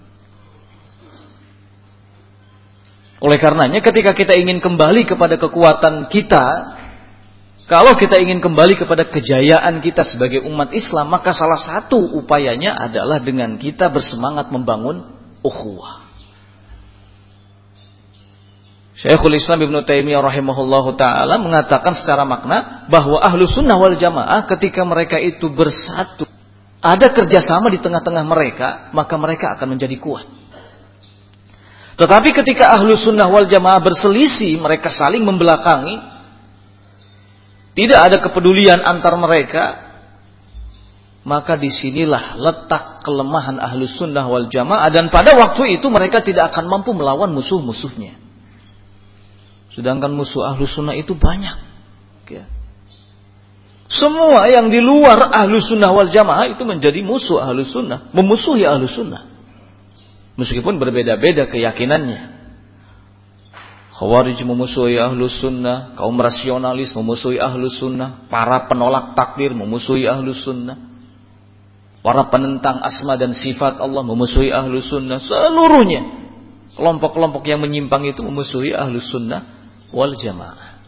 Speaker 1: Oleh karenanya ketika kita ingin kembali kepada kekuatan kita, kalau kita ingin kembali kepada kejayaan kita sebagai umat Islam, maka salah satu upayanya adalah dengan kita bersemangat membangun ukhuwah. Syekhul Islam Ibnu Taimiyah rahimahullahu ta'ala mengatakan secara makna bahwa ahlu sunnah wal jamaah ketika mereka itu bersatu, ada kerjasama di tengah-tengah mereka, maka mereka akan menjadi kuat. Tetapi ketika ahlu sunnah wal jamaah berselisih, mereka saling membelakangi, tidak ada kepedulian antar mereka, maka disinilah letak kelemahan ahlu sunnah wal jamaah. Dan pada waktu itu mereka tidak akan mampu melawan musuh-musuhnya. Sedangkan musuh ahlu sunnah itu banyak. Semua yang di luar ahlu sunnah wal jamaah itu menjadi musuh ahlu sunnah, memusuhi ahlu sunnah. Meskipun berbeda-beda keyakinannya. Khawarij memusuhi ahlus sunnah, kaum rasionalis memusuhi ahlus sunnah, para penolak takdir memusuhi ahlus sunnah, para penentang asma dan sifat Allah memusuhi ahlus sunnah. Seluruhnya kelompok-kelompok yang menyimpang itu memusuhi ahlus sunnah wal jamaah.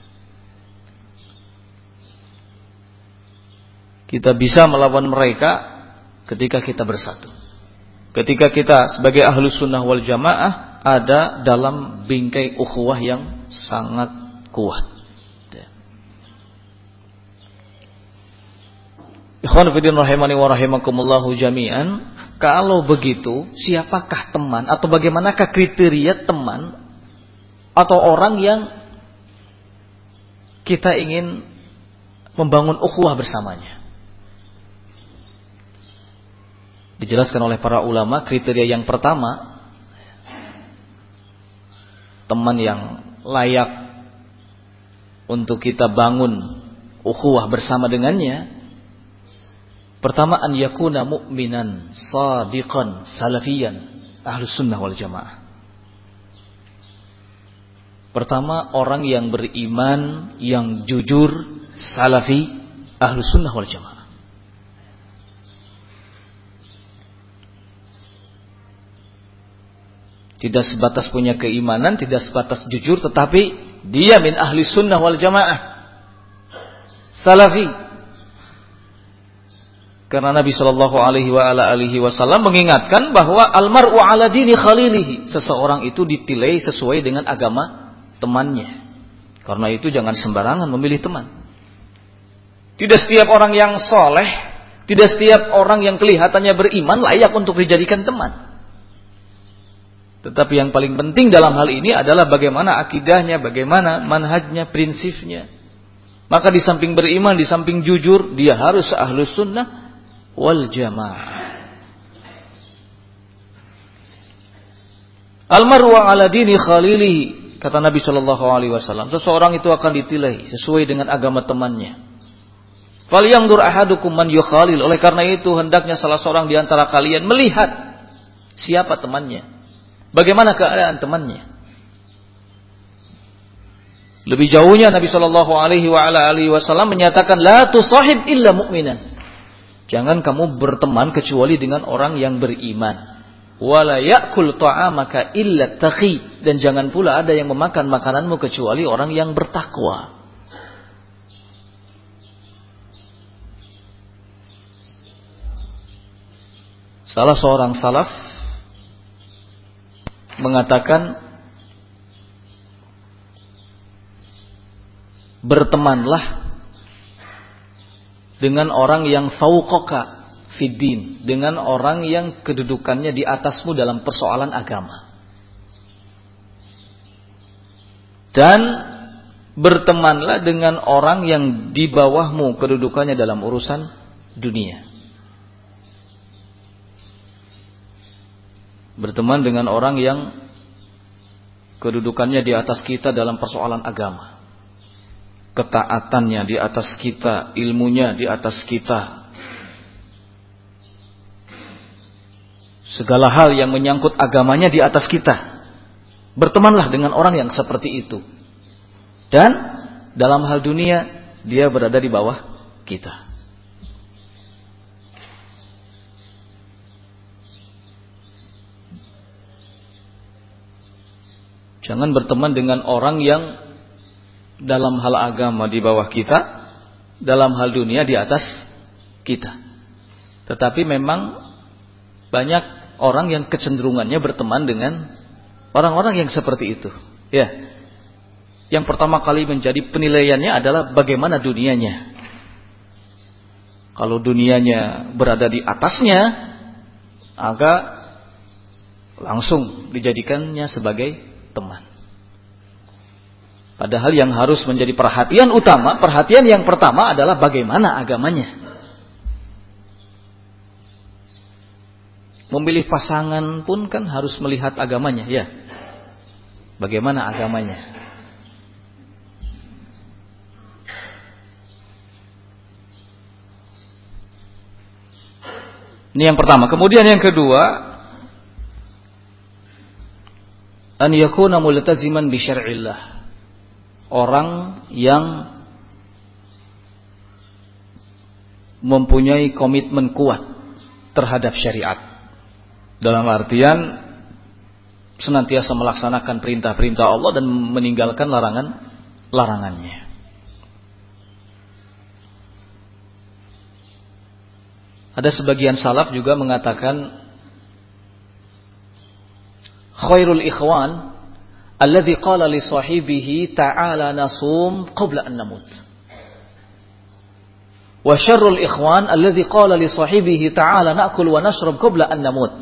Speaker 1: Kita bisa melawan mereka ketika kita bersatu. Ketika kita sebagai ahlus sunnah wal jamaah ada dalam bingkai ukhuwah yang sangat kuat. Ikhwan fillah rahimani wa rahimakumullahu jami'an. Kalau begitu, siapakah teman atau bagaimanakah kriteria teman atau orang yang kita ingin membangun ukhuwah bersamanya? Dijelaskan oleh para ulama, kriteria yang pertama, teman yang layak untuk kita bangun ukhuwah bersama dengannya, pertama, an yakuna mu'minan sadiqan salafiyan ahlus sunnah wal jamaah. Pertama, orang yang beriman, yang jujur, salafi, ahlus sunnah wal jamaah. Tidak sebatas punya keimanan, tidak sebatas jujur, tetapi dia min ahli sunnah wal jamaah. salafi. Karena Nabi Shallallahu Alaihi Wasallam mengingatkan bahwa almar'u ala dini khalilihi, seseorang itu ditilai sesuai dengan agama temannya. Karena itu jangan sembarangan memilih teman. Tidak setiap orang yang soleh, tidak setiap orang yang kelihatannya beriman layak untuk dijadikan teman. Tetapi yang paling penting dalam hal ini adalah bagaimana akidahnya, bagaimana manhajnya, prinsipnya. Maka di samping beriman, di samping jujur, dia harus ahlus sunnah wal jamaah. Almar'u ala dini khalilihi, kata Nabi Shallallahu Alaihi Wasallam. Seseorang itu akan ditilai sesuai dengan agama temannya. Falyanzur ahadukum man yukhalil. Oleh karena itu hendaknya salah seorang di antara kalian melihat siapa temannya, bagaimana keadaan temannya. Lebih jauhnya Nabi Shallallahu Alaihi Wasallam menyatakan, la tusahib illa mu'minan. Jangan kamu berteman kecuali dengan orang yang beriman. Wala ya'kul ta'amaka illa taqi. Dan jangan pula ada yang memakan makananmu kecuali orang yang bertakwa. Salah seorang salaf mengatakan, bertemanlah dengan orang yang fauqaka fiddin, dengan orang yang kedudukannya di atasmu dalam persoalan agama. Dan bertemanlah dengan orang yang di bawahmu kedudukannya dalam urusan dunia. Berteman dengan orang yang kedudukannya di atas kita dalam persoalan agama. Ketaatannya di atas kita, ilmunya di atas kita. Segala hal yang menyangkut agamanya di atas kita. Bertemanlah dengan orang yang seperti itu. Dan dalam hal dunia, dia berada di bawah kita. Jangan berteman dengan orang yang dalam hal agama di bawah kita, dalam hal dunia di atas kita. Tetapi memang banyak orang yang kecenderungannya berteman dengan orang-orang yang seperti itu. Ya. Yang pertama kali menjadi penilaiannya adalah bagaimana dunianya. Kalau dunianya berada di atasnya, maka langsung dijadikannya sebagai teman. Padahal yang harus menjadi perhatian utama, perhatian yang pertama adalah bagaimana agamanya. Memilih pasangan pun kan harus melihat agamanya, ya. Bagaimana agamanya. Ini yang pertama. Kemudian yang kedua, an yakuna multaziman bi syar'illah. Orang yang mempunyai komitmen kuat terhadap syariat. Dalam artian senantiasa melaksanakan perintah-perintah Allah dan meninggalkan larangannya. Ada sebagian salaf juga mengatakan, khairul ikhwan alladhi qala li sahibihi ta'ala nasum qabla an namut. Wa syarrul ikhwan alladhi qala li sahibihi ta'ala na'kul wa nashrab qabla an namut.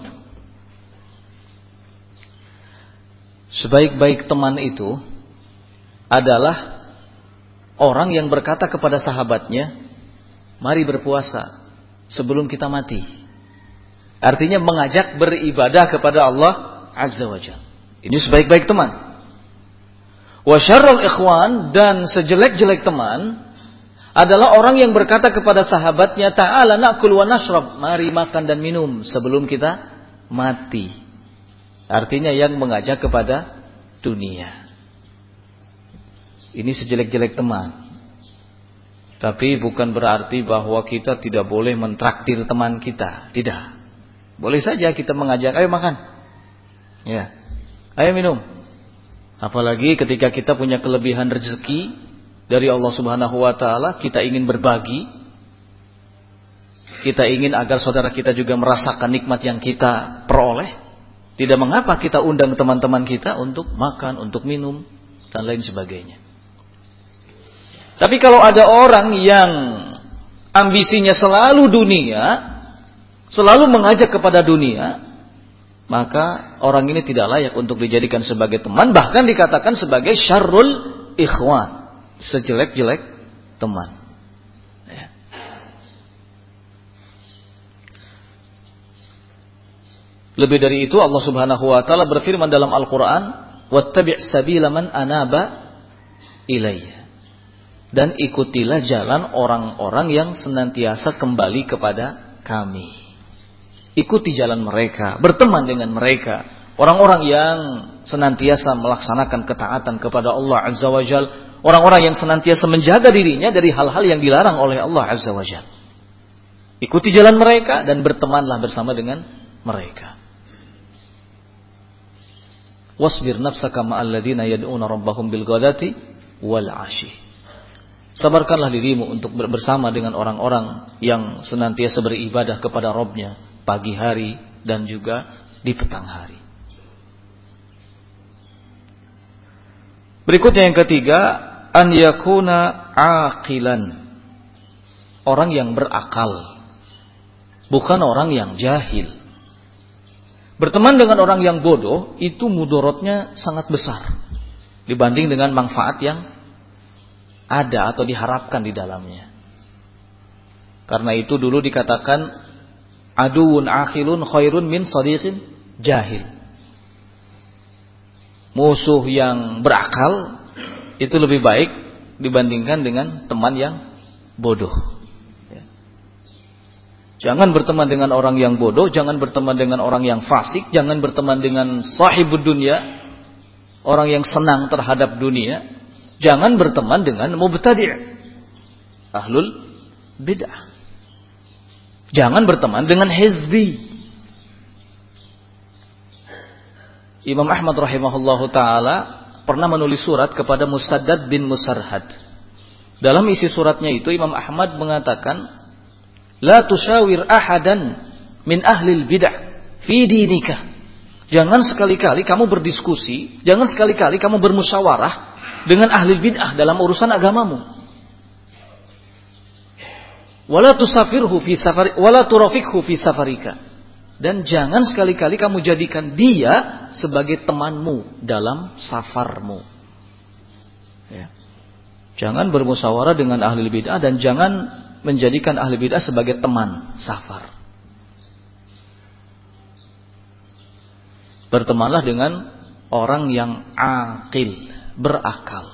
Speaker 1: Sebaik-baik teman itu adalah orang yang berkata kepada sahabatnya, mari berpuasa sebelum kita mati. Artinya mengajak beribadah kepada Allah Azza wa Jalla. Ini sebaik-baik teman. Wa syarrul ikhwan, dan sejelek-jelek teman adalah orang yang berkata kepada sahabatnya, ta'ala na'kul wa nashrab, mari makan dan minum sebelum kita mati. Artinya yang mengajak kepada dunia. Ini sejelek-jelek teman. Tapi bukan berarti bahwa kita tidak boleh mentraktir teman kita. Tidak. Boleh saja kita mengajak, ayo makan. Ya. Ayo minum. Apalagi ketika kita punya kelebihan rezeki, dari Allah Subhanahu wa taala, kita ingin berbagi, kita ingin agar saudara kita juga merasakan nikmat yang kita peroleh, tidak mengapa kita undang teman-teman kita untuk makan, untuk minum, dan lain sebagainya. Tapi kalau ada orang yang ambisinya selalu dunia, selalu mengajak kepada dunia, maka orang ini tidak layak untuk dijadikan sebagai teman, bahkan dikatakan sebagai syarrul ikhwan, sejelek-jelek teman. Ya. Lebih dari itu, Allah Subhanahu wa taala berfirman dalam Al-Qur'an, "Wattabi' sabila man anaba ilayya." Dan ikutilah jalan orang-orang yang senantiasa kembali kepada kami. Ikuti jalan mereka, berteman dengan mereka, orang-orang yang senantiasa melaksanakan ketaatan kepada Allah Azza wa Jalla, orang-orang yang senantiasa menjaga dirinya dari hal-hal yang dilarang oleh Allah Azza wa Jalla. Ikuti jalan mereka dan bertemanlah bersama dengan mereka. Wasbir nafsaka ma'al ladzina yad'una rabbahum bil ghadati wal 'ashi. Sabarkanlah dirimu untuk bersama dengan orang-orang yang senantiasa beribadah kepada Rabb-Nya pagi hari dan juga di petang hari. Berikutnya yang ketiga, an yakuna aqilan. Orang yang berakal, bukan orang yang jahil. Berteman dengan orang yang bodoh itu mudaratnya sangat besar dibanding dengan manfaat yang ada atau diharapkan di dalamnya. Karena itu dulu dikatakan aduun akhilun khairun min shadiqin jahil. Musuh yang berakal itu lebih baik dibandingkan dengan teman yang bodoh. Jangan berteman dengan orang yang bodoh, jangan berteman dengan orang yang fasik, jangan berteman dengan sahibud dunia, orang yang senang terhadap dunia. Jangan berteman dengan mubtadi', ahlul bid'ah. Jangan berteman dengan hizbi. Imam Ahmad rahimahullahu ta'ala pernah menulis surat kepada Musaddad bin Musarhad. Dalam isi suratnya itu Imam Ahmad mengatakan, la tusyawir ahadan min ahlil bid'ah fi dinika. Jangan sekali-kali kamu berdiskusi, jangan sekali-kali kamu bermusyawarah dengan ahlil bid'ah dalam urusan agamamu. Wala tusafirhu fi safari wala turafikhu fi safarika. Dan jangan sekali-kali kamu jadikan dia sebagai temanmu dalam safarmu. Ya. Jangan bermusyawarah dengan ahli bid'ah dan jangan menjadikan ahli bid'ah sebagai teman safar. Bertemanlah dengan orang yang aqil, berakal.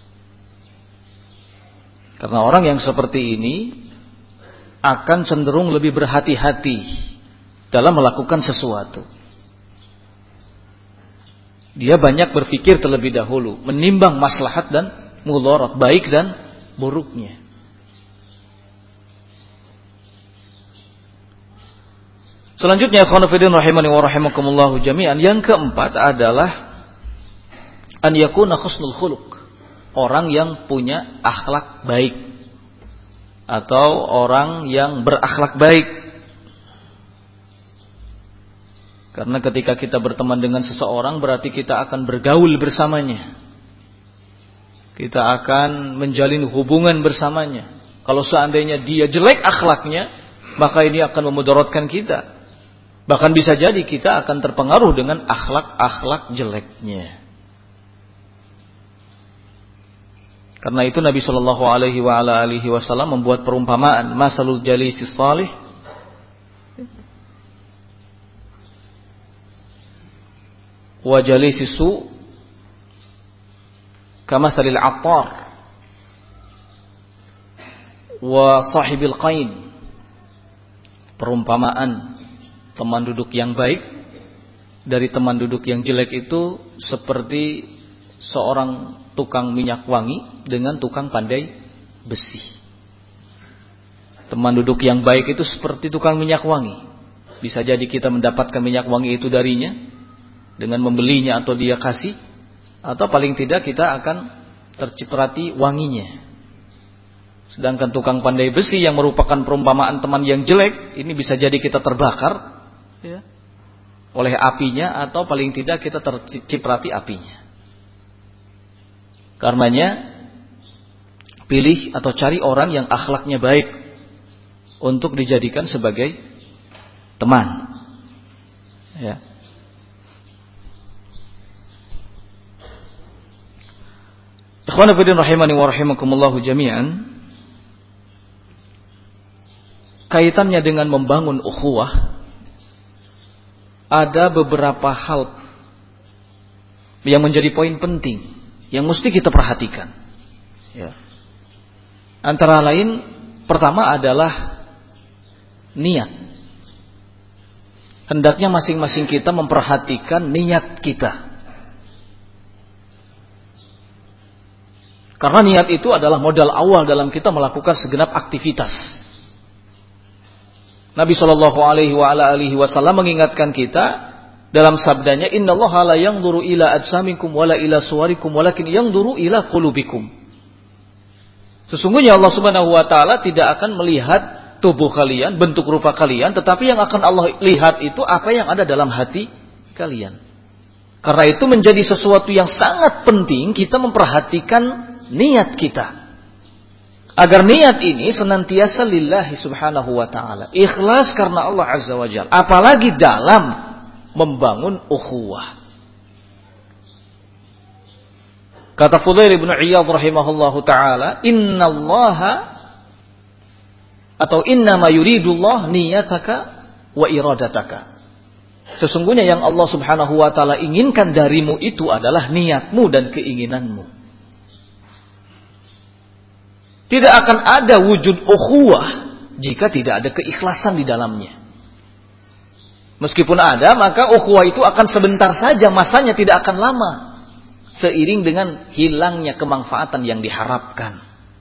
Speaker 1: Karena orang yang seperti ini akan cenderung lebih berhati-hati dalam melakukan sesuatu. Dia banyak berpikir terlebih dahulu, menimbang maslahat dan mudarat, baik dan buruknya. Selanjutnya, ikhwan fillah rahimani wa rahimakumullah jami'an, yang keempat adalah an yakuna husnul khuluq, orang yang punya akhlak baik atau orang yang berakhlak baik. Karena ketika kita berteman dengan seseorang berarti kita akan bergaul bersamanya, kita akan menjalin hubungan bersamanya. Kalau seandainya dia jelek akhlaknya, maka ini akan memudaratkan kita. Bahkan bisa jadi kita akan terpengaruh dengan akhlak-akhlak jeleknya. Karena itu Nabi Shallallahu Alaihi Wasallam membuat perumpamaan, masalul jalisi salih wa jalisi su kamathalil attar wa sahibil qain. Perumpamaan teman duduk yang baik dari teman duduk yang jelek itu seperti seorang tukang minyak wangi dengan tukang pandai besi. Teman duduk yang baik itu seperti tukang minyak wangi. Bisa jadi kita mendapatkan minyak wangi itu darinya dengan membelinya atau dia kasih, atau paling tidak kita akan terciprati wanginya. Sedangkan tukang pandai besi yang merupakan perumpamaan teman yang jelek, ini bisa jadi kita terbakar ya, oleh apinya, atau paling tidak kita terciprati apinya. Karenanya pilih atau cari orang yang akhlaknya baik untuk dijadikan sebagai teman. Ya. Ikhwan fillah rahimani wa rahimakumullah jami'an. Kaitannya dengan membangun ukhuwah, ada beberapa hal yang menjadi poin penting yang mesti kita perhatikan. Ya. Antara lain, pertama adalah niat. Hendaknya masing-masing kita memperhatikan niat kita. Karena niat itu adalah modal awal dalam kita melakukan segenap aktivitas. Nabi SAW mengingatkan kita dalam sabdanya, innallaha la yanzuru ila ajsamikum wala ila suwarikum walakin yanzuru ila qulubikum. Sesungguhnya Allah Subhanahu wa taala tidak akan melihat tubuh kalian, bentuk rupa kalian, tetapi yang akan Allah lihat itu apa yang ada dalam hati kalian. Karena itu menjadi sesuatu yang sangat penting kita memperhatikan niat kita. Agar niat ini senantiasa lillahi subhanahu wa ta'ala. Ikhlas karena Allah azza wa jalla. Apalagi dalam membangun ukhuwah. Kata Fudail bin Iyadh rahimahullahu ta'ala, innallaha atau innama yuridullah niyataka wa iradataka. Sesungguhnya yang Allah subhanahu wa ta'ala inginkan darimu itu adalah niatmu dan keinginanmu. Tidak akan ada wujud ukhuwah jika tidak ada keikhlasan di dalamnya. Meskipun ada, maka ukhuwah itu akan sebentar saja, masanya tidak akan lama. Seiring dengan hilangnya kemanfaatan yang diharapkan.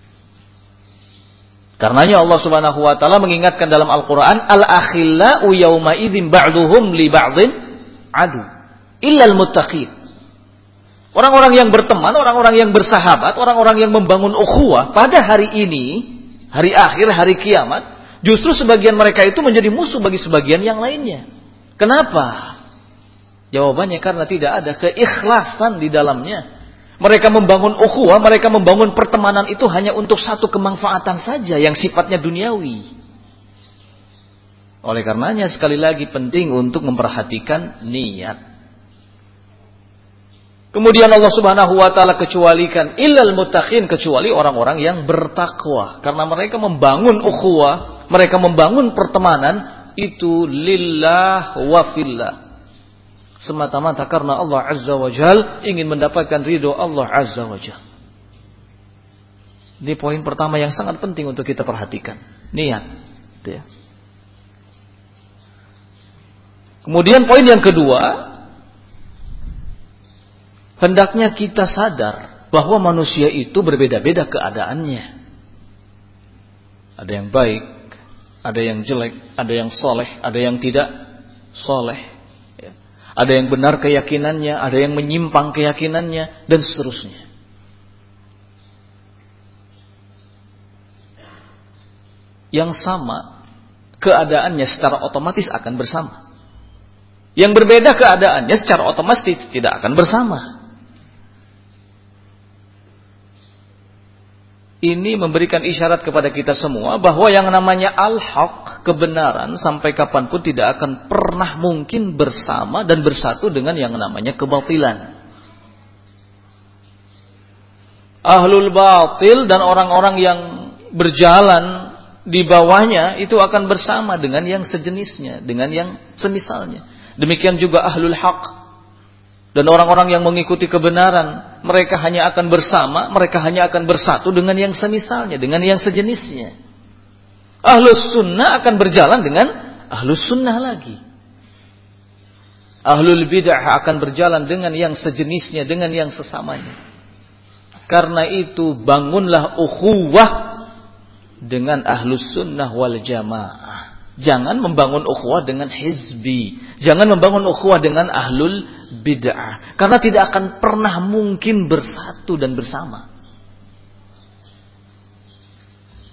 Speaker 1: Karenanya Allah Subhanahu wa taala mengingatkan dalam Al-Qur'an, al-akhillau yawma idzin ba'duhum li ba'dhin adu illal muttaqin. Orang-orang yang berteman, orang-orang yang bersahabat, orang-orang yang membangun ukhuwah pada hari ini, hari akhir, hari kiamat, justru sebagian mereka itu menjadi musuh bagi sebagian yang lainnya. Kenapa? Jawabannya karena tidak ada keikhlasan di dalamnya. Mereka membangun ukhuwah, mereka membangun pertemanan itu hanya untuk satu kemanfaatan saja yang sifatnya duniawi. Oleh karenanya sekali lagi penting untuk memperhatikan niat. Kemudian Allah Subhanahu wa taala kecualikan illal muttaqin, kecuali orang-orang yang bertakwa. Karena mereka membangun ukhuwah, mereka membangun pertemanan itu lillah wa fillah. Semata-mata karena Allah Azza wa Jal ingin mendapatkan ridho Allah Azza wa Jal. Ini poin pertama yang sangat penting untuk kita perhatikan. Niat. Kemudian poin yang kedua, hendaknya kita sadar bahwa manusia itu berbeda-beda keadaannya. Ada yang baik, ada yang jelek, ada yang soleh, ada yang tidak soleh. Ada yang benar keyakinannya, ada yang menyimpang keyakinannya, dan seterusnya. Yang sama, keadaannya secara otomatis akan bersama. Yang berbeda keadaannya secara otomatis tidak akan bersama. Ini memberikan isyarat kepada kita semua bahwa yang namanya al-haq, kebenaran, sampai kapanpun tidak akan pernah mungkin bersama dan bersatu dengan yang namanya kebatilan. Ahlul batil dan orang-orang yang berjalan di bawahnya itu akan bersama dengan yang sejenisnya, dengan yang semisalnya. Demikian juga ahlul haq. Dan orang-orang yang mengikuti kebenaran, mereka hanya akan bersama, mereka hanya akan bersatu dengan yang semisalnya, dengan yang sejenisnya. Ahlus sunnah akan berjalan dengan ahlus sunnah lagi. Ahlul bid'ah akan berjalan dengan yang sejenisnya, dengan yang sesamanya. Karena itu bangunlah ukhuwah dengan ahlus sunnah wal jamaah. Jangan membangun ukhuwah dengan hizbi. Jangan membangun ukhuwah dengan ahlul bid'ah. Karena tidak akan pernah mungkin bersatu dan bersama.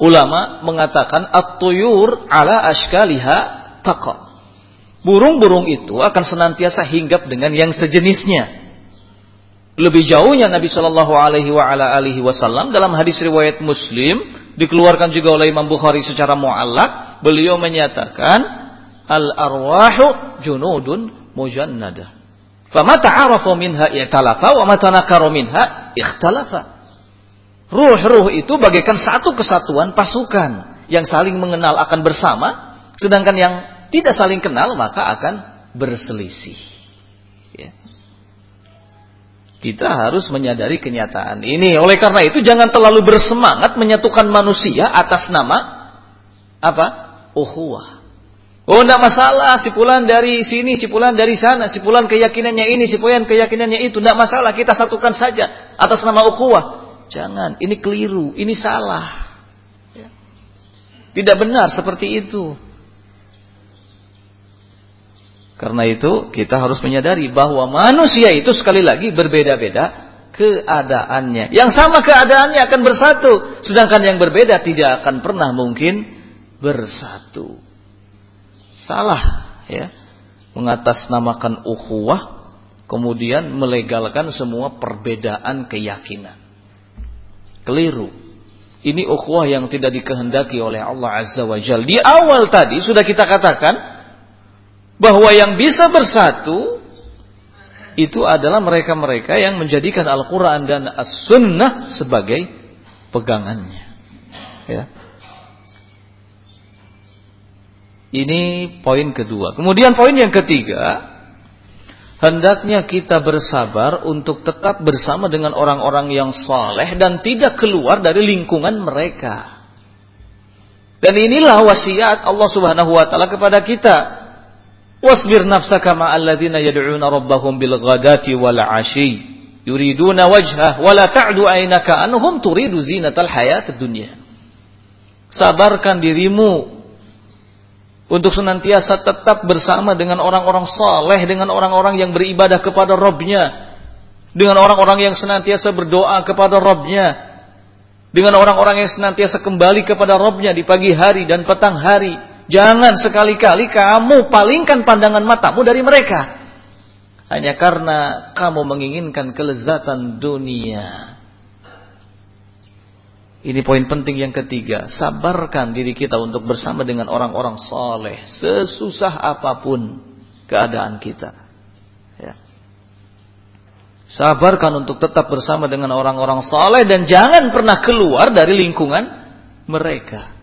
Speaker 1: ulama mengatakan at-tuyur ala ashkaliha taqa. Burung-burung itu akan senantiasa hinggap dengan yang sejenisnya. Lebih jauhnya Nabi Shallallahu Alaihi Wasallam dalam hadis riwayat Muslim, dikeluarkan juga oleh Imam Bukhari secara mu'allaq, beliau menyatakan al-arwahu junudun mujannadah. Fama ta'arafu minha i'talafa wa ma tanakaru minha ikhtalafa. Ruh-ruh itu bagaikan satu kesatuan pasukan yang saling mengenal akan bersama, sedangkan yang tidak saling kenal maka akan berselisih. Ya. Kita harus menyadari kenyataan ini. Oleh karena itu jangan terlalu bersemangat menyatukan manusia atas nama apa? Ukhuwah. Oh, tidak masalah, si fulan dari sini, si fulan dari sana, si fulan keyakinannya ini, si fulan keyakinannya itu, tidak masalah, kita satukan saja atas nama ukhuwah. Jangan, ini keliru, ini salah. Ya. Tidak benar seperti itu. Karena itu kita harus menyadari bahwa manusia itu sekali lagi berbeda-beda keadaannya. Yang sama keadaannya akan bersatu, sedangkan yang berbeda tidak akan pernah mungkin bersatu. Salah ya, mengatasnamakan ukhuwah kemudian melegalkan semua perbedaan keyakinan. Keliru. Ini ukhuwah yang tidak dikehendaki oleh Allah Azza wa Jalla. Di awal tadi sudah kita katakan bahwa yang bisa bersatu itu adalah mereka-mereka yang menjadikan Al-Quran dan As-Sunnah sebagai pegangannya. Ya. Ini poin kedua. Kemudian poin yang ketiga, hendaknya kita bersabar untuk tetap bersama dengan orang-orang yang saleh dan tidak keluar dari lingkungan mereka. Dan inilah wasiat Allah Subhanahu wa taala kepada kita. Wasbir nafsaka ma'al ladzina yad'una rabbahum bil ghadati wal 'ashi yuriduna wajhah wa la ta'du 'ainaka anhum turidu zinatal hayatid dunya. Sabarkan dirimu untuk senantiasa tetap bersama dengan orang-orang saleh, dengan orang-orang yang beribadah kepada Rabb-Nya, dengan orang-orang yang senantiasa berdoa kepada Rabb-Nya, dengan orang-orang yang senantiasa kembali kepada Rabb-Nya di pagi hari dan petang hari. Jangan sekali-kali kamu palingkan pandangan matamu dari mereka hanya karena kamu menginginkan kelezatan dunia. Ini poin penting yang ketiga. Sabarkan diri kita untuk bersama dengan orang-orang saleh sesusah apapun keadaan kita. Ya. Sabarkan untuk tetap bersama dengan orang-orang saleh dan jangan pernah keluar dari lingkungan mereka.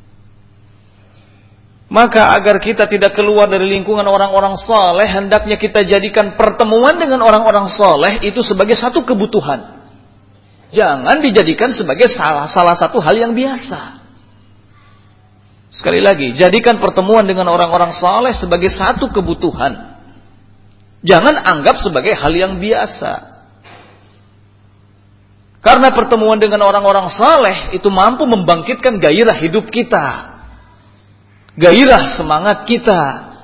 Speaker 1: Maka agar kita tidak keluar dari lingkungan orang-orang saleh, hendaknya kita jadikan pertemuan dengan orang-orang saleh itu sebagai satu kebutuhan. Jangan dijadikan sebagai salah satu hal yang biasa. Sekali lagi, jadikan pertemuan dengan orang-orang saleh sebagai satu kebutuhan. Jangan anggap sebagai hal yang biasa. Karena pertemuan dengan orang-orang saleh itu mampu membangkitkan gairah hidup kita. Gairah semangat kita.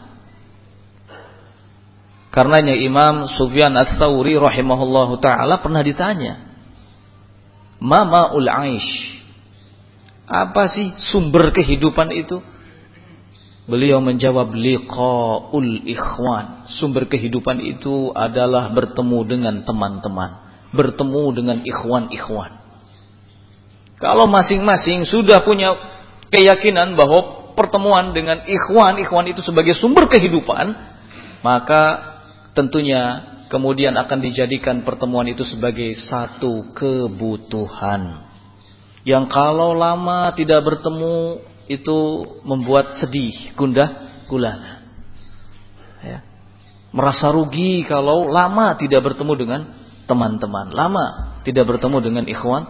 Speaker 1: Karenanya Imam Sufyan Ats-Tsauri rahimahullahu taala pernah ditanya, "Ma'ul 'aish?" Apa sih sumber kehidupan itu? Beliau menjawab, "Liqaul ikhwan." Sumber kehidupan itu adalah bertemu dengan teman-teman, bertemu dengan ikhwan-ikhwan. Kalau masing-masing sudah punya keyakinan bahwa pertemuan dengan ikhwan itu sebagai sumber kehidupan, maka tentunya kemudian akan dijadikan pertemuan itu sebagai satu kebutuhan. Yang kalau lama tidak bertemu itu membuat sedih, gundah gulana. Ya. Merasa rugi kalau lama tidak bertemu dengan teman-teman, lama tidak bertemu dengan ikhwan.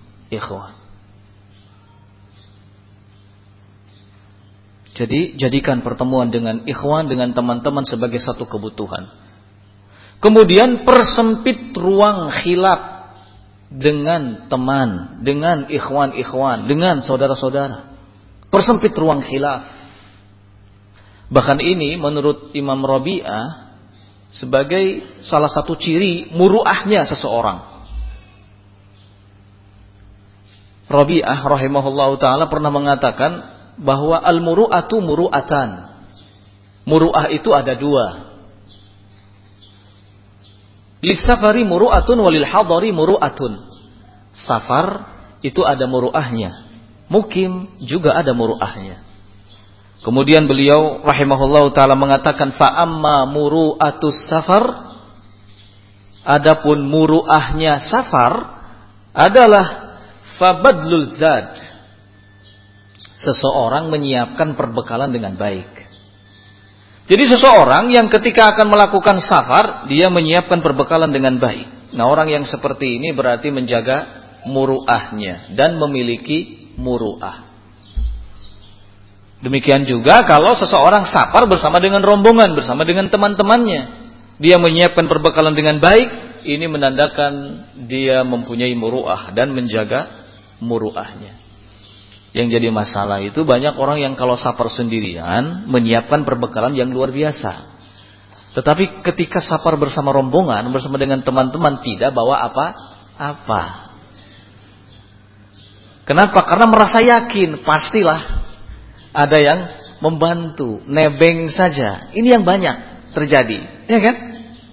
Speaker 1: Jadi jadikan pertemuan dengan ikhwan, dengan teman-teman sebagai satu kebutuhan. Kemudian persempit ruang khilaf dengan teman, dengan ikhwan, dengan saudara-saudara. Persempit ruang khilaf. Bahkan ini menurut Imam Rabi'ah sebagai salah satu ciri muruahnya seseorang. Rabi'ah rahimahullahu ta'ala pernah mengatakan bahwa al-muru'atu muru'atan. Muru'ah itu ada dua. Lis-safari muru'atun walil hadari muru'atun. Safar itu ada muru'ahnya. Mukim juga ada muru'ahnya. Kemudian beliau rahimahullahu ta'ala mengatakan fa'amma muru'atus safar. Adapun muru'ahnya safar adalah fabadlul zad. Seseorang menyiapkan perbekalan dengan baik. Jadi seseorang yang ketika akan melakukan safar, dia menyiapkan perbekalan dengan baik. Nah, orang yang seperti ini berarti menjaga muru'ahnya dan memiliki muru'ah. Demikian juga kalau seseorang safar bersama dengan rombongan, bersama dengan teman-temannya, dia menyiapkan perbekalan dengan baik, ini menandakan dia mempunyai muru'ah dan menjaga muru'ahnya. Yang jadi masalah itu banyak orang yang kalau safar sendirian menyiapkan perbekalan yang luar biasa. Tetapi ketika safar bersama rombongan, bersama dengan teman-teman tidak bawa apa-apa. Kenapa? Karena merasa yakin pastilah ada yang membantu, nebeng saja. Ini yang banyak terjadi, ya kan?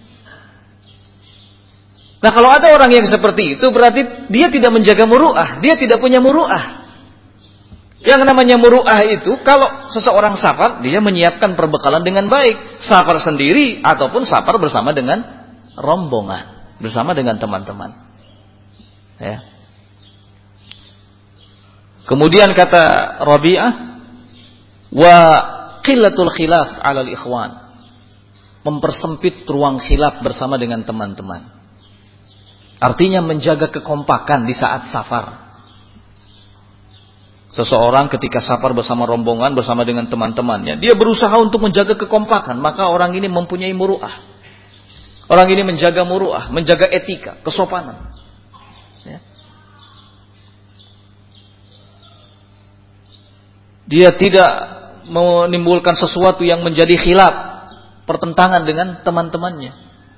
Speaker 1: Nah, kalau ada orang yang seperti itu berarti dia tidak menjaga muru'ah, dia tidak punya muru'ah. Yang namanya muru'ah itu kalau seseorang safar dia menyiapkan perbekalan dengan baik, safar sendiri ataupun safar bersama dengan rombongan, bersama dengan teman-teman. Ya. Kemudian kata Rabi'ah, wa qillatul khilaf 'alal ikhwan. Mempersempit ruang khilaf bersama dengan teman-teman. Artinya menjaga kekompakan di saat safar. Seseorang ketika safar bersama rombongan, bersama dengan teman-temannya, dia berusaha untuk menjaga kekompakan, maka orang ini mempunyai muru'ah. Orang ini menjaga muru'ah, menjaga etika, kesopanan. Ya. Dia tidak menimbulkan sesuatu yang menjadi khilaf, pertentangan dengan teman-temannya.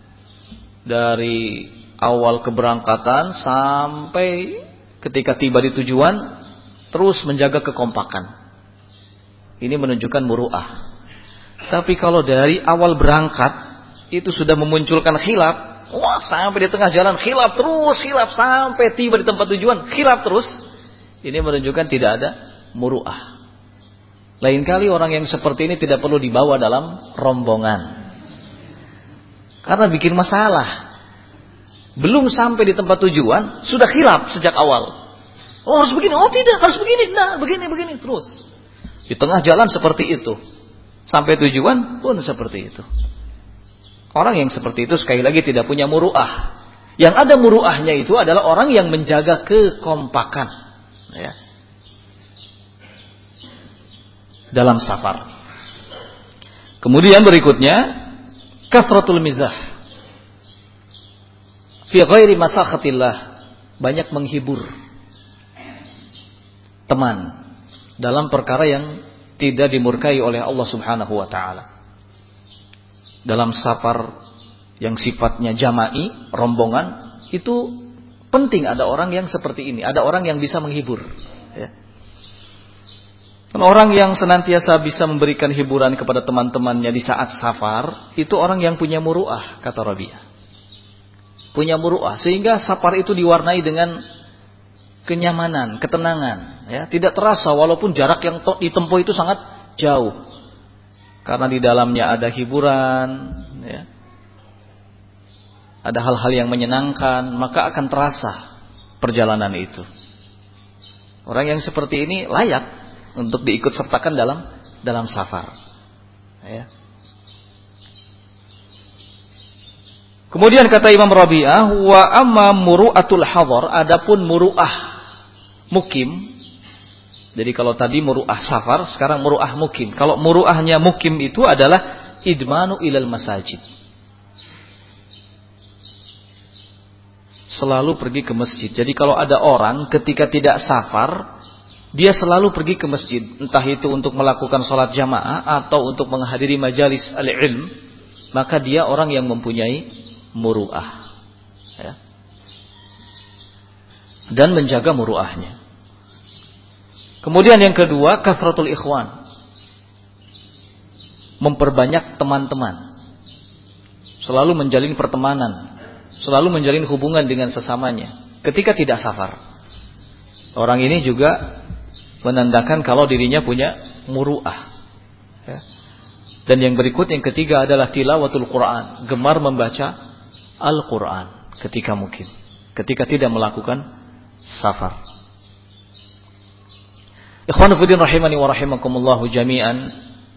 Speaker 1: Dari awal keberangkatan sampai ketika tiba di tujuan, terus menjaga kekompakan. Ini menunjukkan muru'ah. Tapi kalau dari awal berangkat itu sudah memunculkan khilaf, wah sampai di tengah jalan khilaf terus, khilaf sampai tiba di tempat tujuan, khilaf terus. Ini menunjukkan tidak ada muru'ah. Lain kali orang yang seperti ini tidak perlu dibawa dalam rombongan. Karena bikin masalah. Belum sampai di tempat tujuan sudah khilaf sejak awal. Oh harus begini, oh tidak, harus begini, nah begini terus. Di tengah jalan seperti itu. Sampai tujuan pun seperti itu. Orang yang seperti itu sekali lagi tidak punya muru'ah. Yang ada muru'ahnya itu adalah orang yang menjaga kekompakan. Ya. Dalam safar. Kemudian berikutnya, kathratul mizah. Fi ghairi masakhatillah. Banyak menghibur teman dalam perkara yang tidak dimurkai oleh Allah Subhanahu wa taala. Dalam safar yang sifatnya jama'i, rombongan, itu penting ada orang yang seperti ini, ada orang yang bisa menghibur, ya. Orang yang senantiasa bisa memberikan hiburan kepada teman-temannya di saat safar, itu orang yang punya muru'ah, kata Rabi'ah. Punya muru'ah, sehingga safar itu diwarnai dengan kenyamanan, ketenangan, ya, tidak terasa walaupun jarak yang ditempuh itu sangat jauh. Karena di dalamnya ada hiburan, ya. Ada hal-hal yang menyenangkan, maka akan terasa perjalanan itu. Orang yang seperti ini layak untuk diikut sertakan dalam safar. Ya. Kemudian kata Imam Rabi'ah, wa amma muru'atul hadar, adapun muru'ah mukim. Jadi kalau tadi muru'ah safar, sekarang muru'ah mukim. Kalau muru'ahnya mukim itu adalah idmanu ilal masajid. Selalu pergi ke masjid. Jadi kalau ada orang ketika tidak safar, dia selalu pergi ke masjid. Entah itu untuk melakukan sholat jamaah atau untuk menghadiri majalis al-ilm, maka dia orang yang mempunyai muru'ah. Ya. Dan menjaga muru'ahnya. Kemudian yang kedua, kathratul ikhwan. Memperbanyak teman-teman. Selalu menjalin pertemanan, selalu menjalin hubungan dengan sesamanya ketika tidak safar. Orang ini juga menandakan kalau dirinya punya muru'ah. Ya. Dan yang berikut, yang ketiga adalah tilawatul Quran, gemar membaca Al-Quran ketika mungkin, ketika tidak melakukan safar. Ikhwan fillah rahimani wa rahimakumullahu jami'an.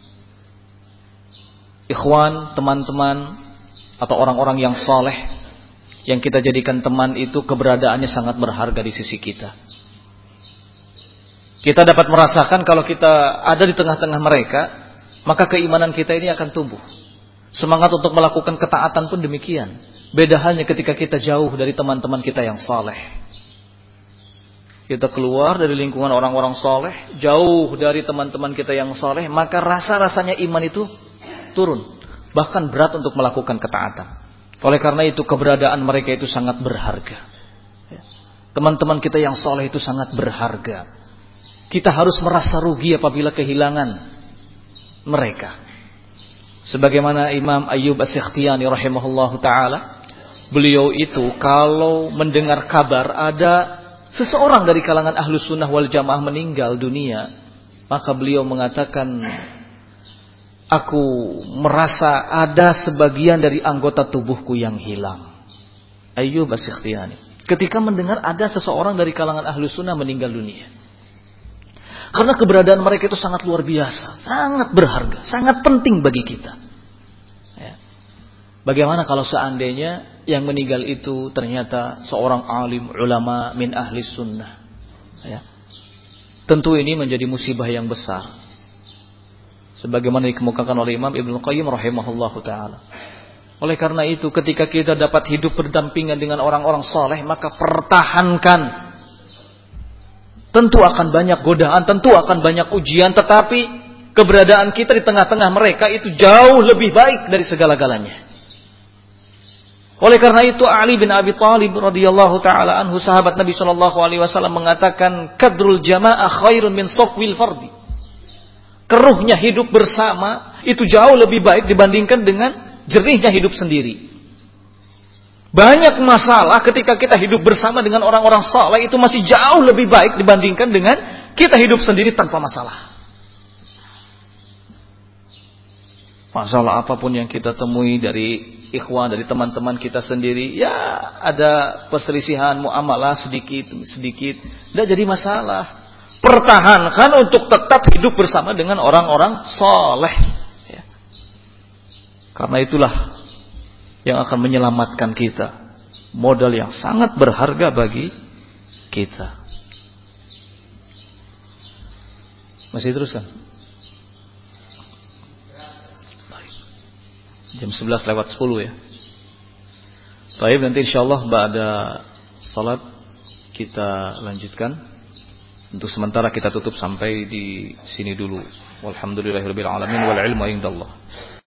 Speaker 1: Ikhwan, teman-teman atau orang-orang yang saleh yang kita jadikan teman itu keberadaannya sangat berharga di sisi kita. Kita dapat merasakan kalau kita ada di tengah-tengah mereka, maka keimanan kita ini akan tumbuh. Semangat untuk melakukan ketaatan pun demikian. Beda halnya ketika kita jauh dari teman-teman kita yang saleh. Kita keluar dari lingkungan orang-orang saleh, jauh dari teman-teman kita yang saleh, maka rasa-rasanya iman itu turun. Bahkan berat untuk melakukan ketaatan. Oleh karena itu keberadaan mereka itu sangat berharga. Teman-teman kita yang saleh itu sangat berharga. Kita harus merasa rugi apabila kehilangan mereka. Sebagaimana Imam Ayyub As-Sikhtiyani rahimahullahu ta'ala, beliau itu kalau mendengar kabar ada seseorang dari kalangan Ahlus Sunnah wal Jamaah meninggal dunia, maka beliau mengatakan, aku merasa ada sebagian dari anggota tubuhku yang hilang. Ayyub As-Sikhtiyani ketika mendengar ada seseorang dari kalangan Ahlus Sunnah meninggal dunia. Karena keberadaan mereka itu sangat luar biasa, sangat berharga, sangat penting bagi kita. Ya. Bagaimana kalau seandainya yang meninggal itu ternyata seorang alim ulama min ahli sunnah? Ya. Tentu ini menjadi musibah yang besar. Sebagaimana dikemukakan oleh Imam Ibnu Qayyim rahimahullahu ta'ala. Oleh karena itu ketika kita dapat hidup berdampingan dengan orang-orang saleh, maka pertahankan. Tentu akan banyak godaan, tentu akan banyak ujian, tetapi keberadaan kita di tengah-tengah mereka itu jauh lebih baik dari segala-galanya. Oleh karena itu Ali bin Abi Thalib radhiyallahu taala anhu, sahabat Nabi sallallahu alaihi wasallam mengatakan, kadrul jamaah khairun min safwil fardi. Keruhnya hidup bersama itu jauh lebih baik dibandingkan dengan jernihnya hidup sendiri. Banyak masalah ketika kita hidup bersama dengan orang-orang saleh itu masih jauh lebih baik dibandingkan dengan kita hidup sendiri tanpa masalah. Masalah apapun yang kita temui dari ikhwan, dari teman-teman kita sendiri, ya ada perselisihan muamalah sedikit, tidak jadi masalah. Pertahankan untuk tetap hidup bersama dengan orang-orang saleh. Ya. Karena itulah yang akan menyelamatkan kita. Modal yang sangat berharga bagi kita. Masih terus kan? Jam 11 lewat 10 ya. Baik, nanti insyaallah ba'da salat kita lanjutkan. Untuk sementara kita tutup sampai di sini dulu. Walhamdulillahirabbil alamin wal ilmu indallah.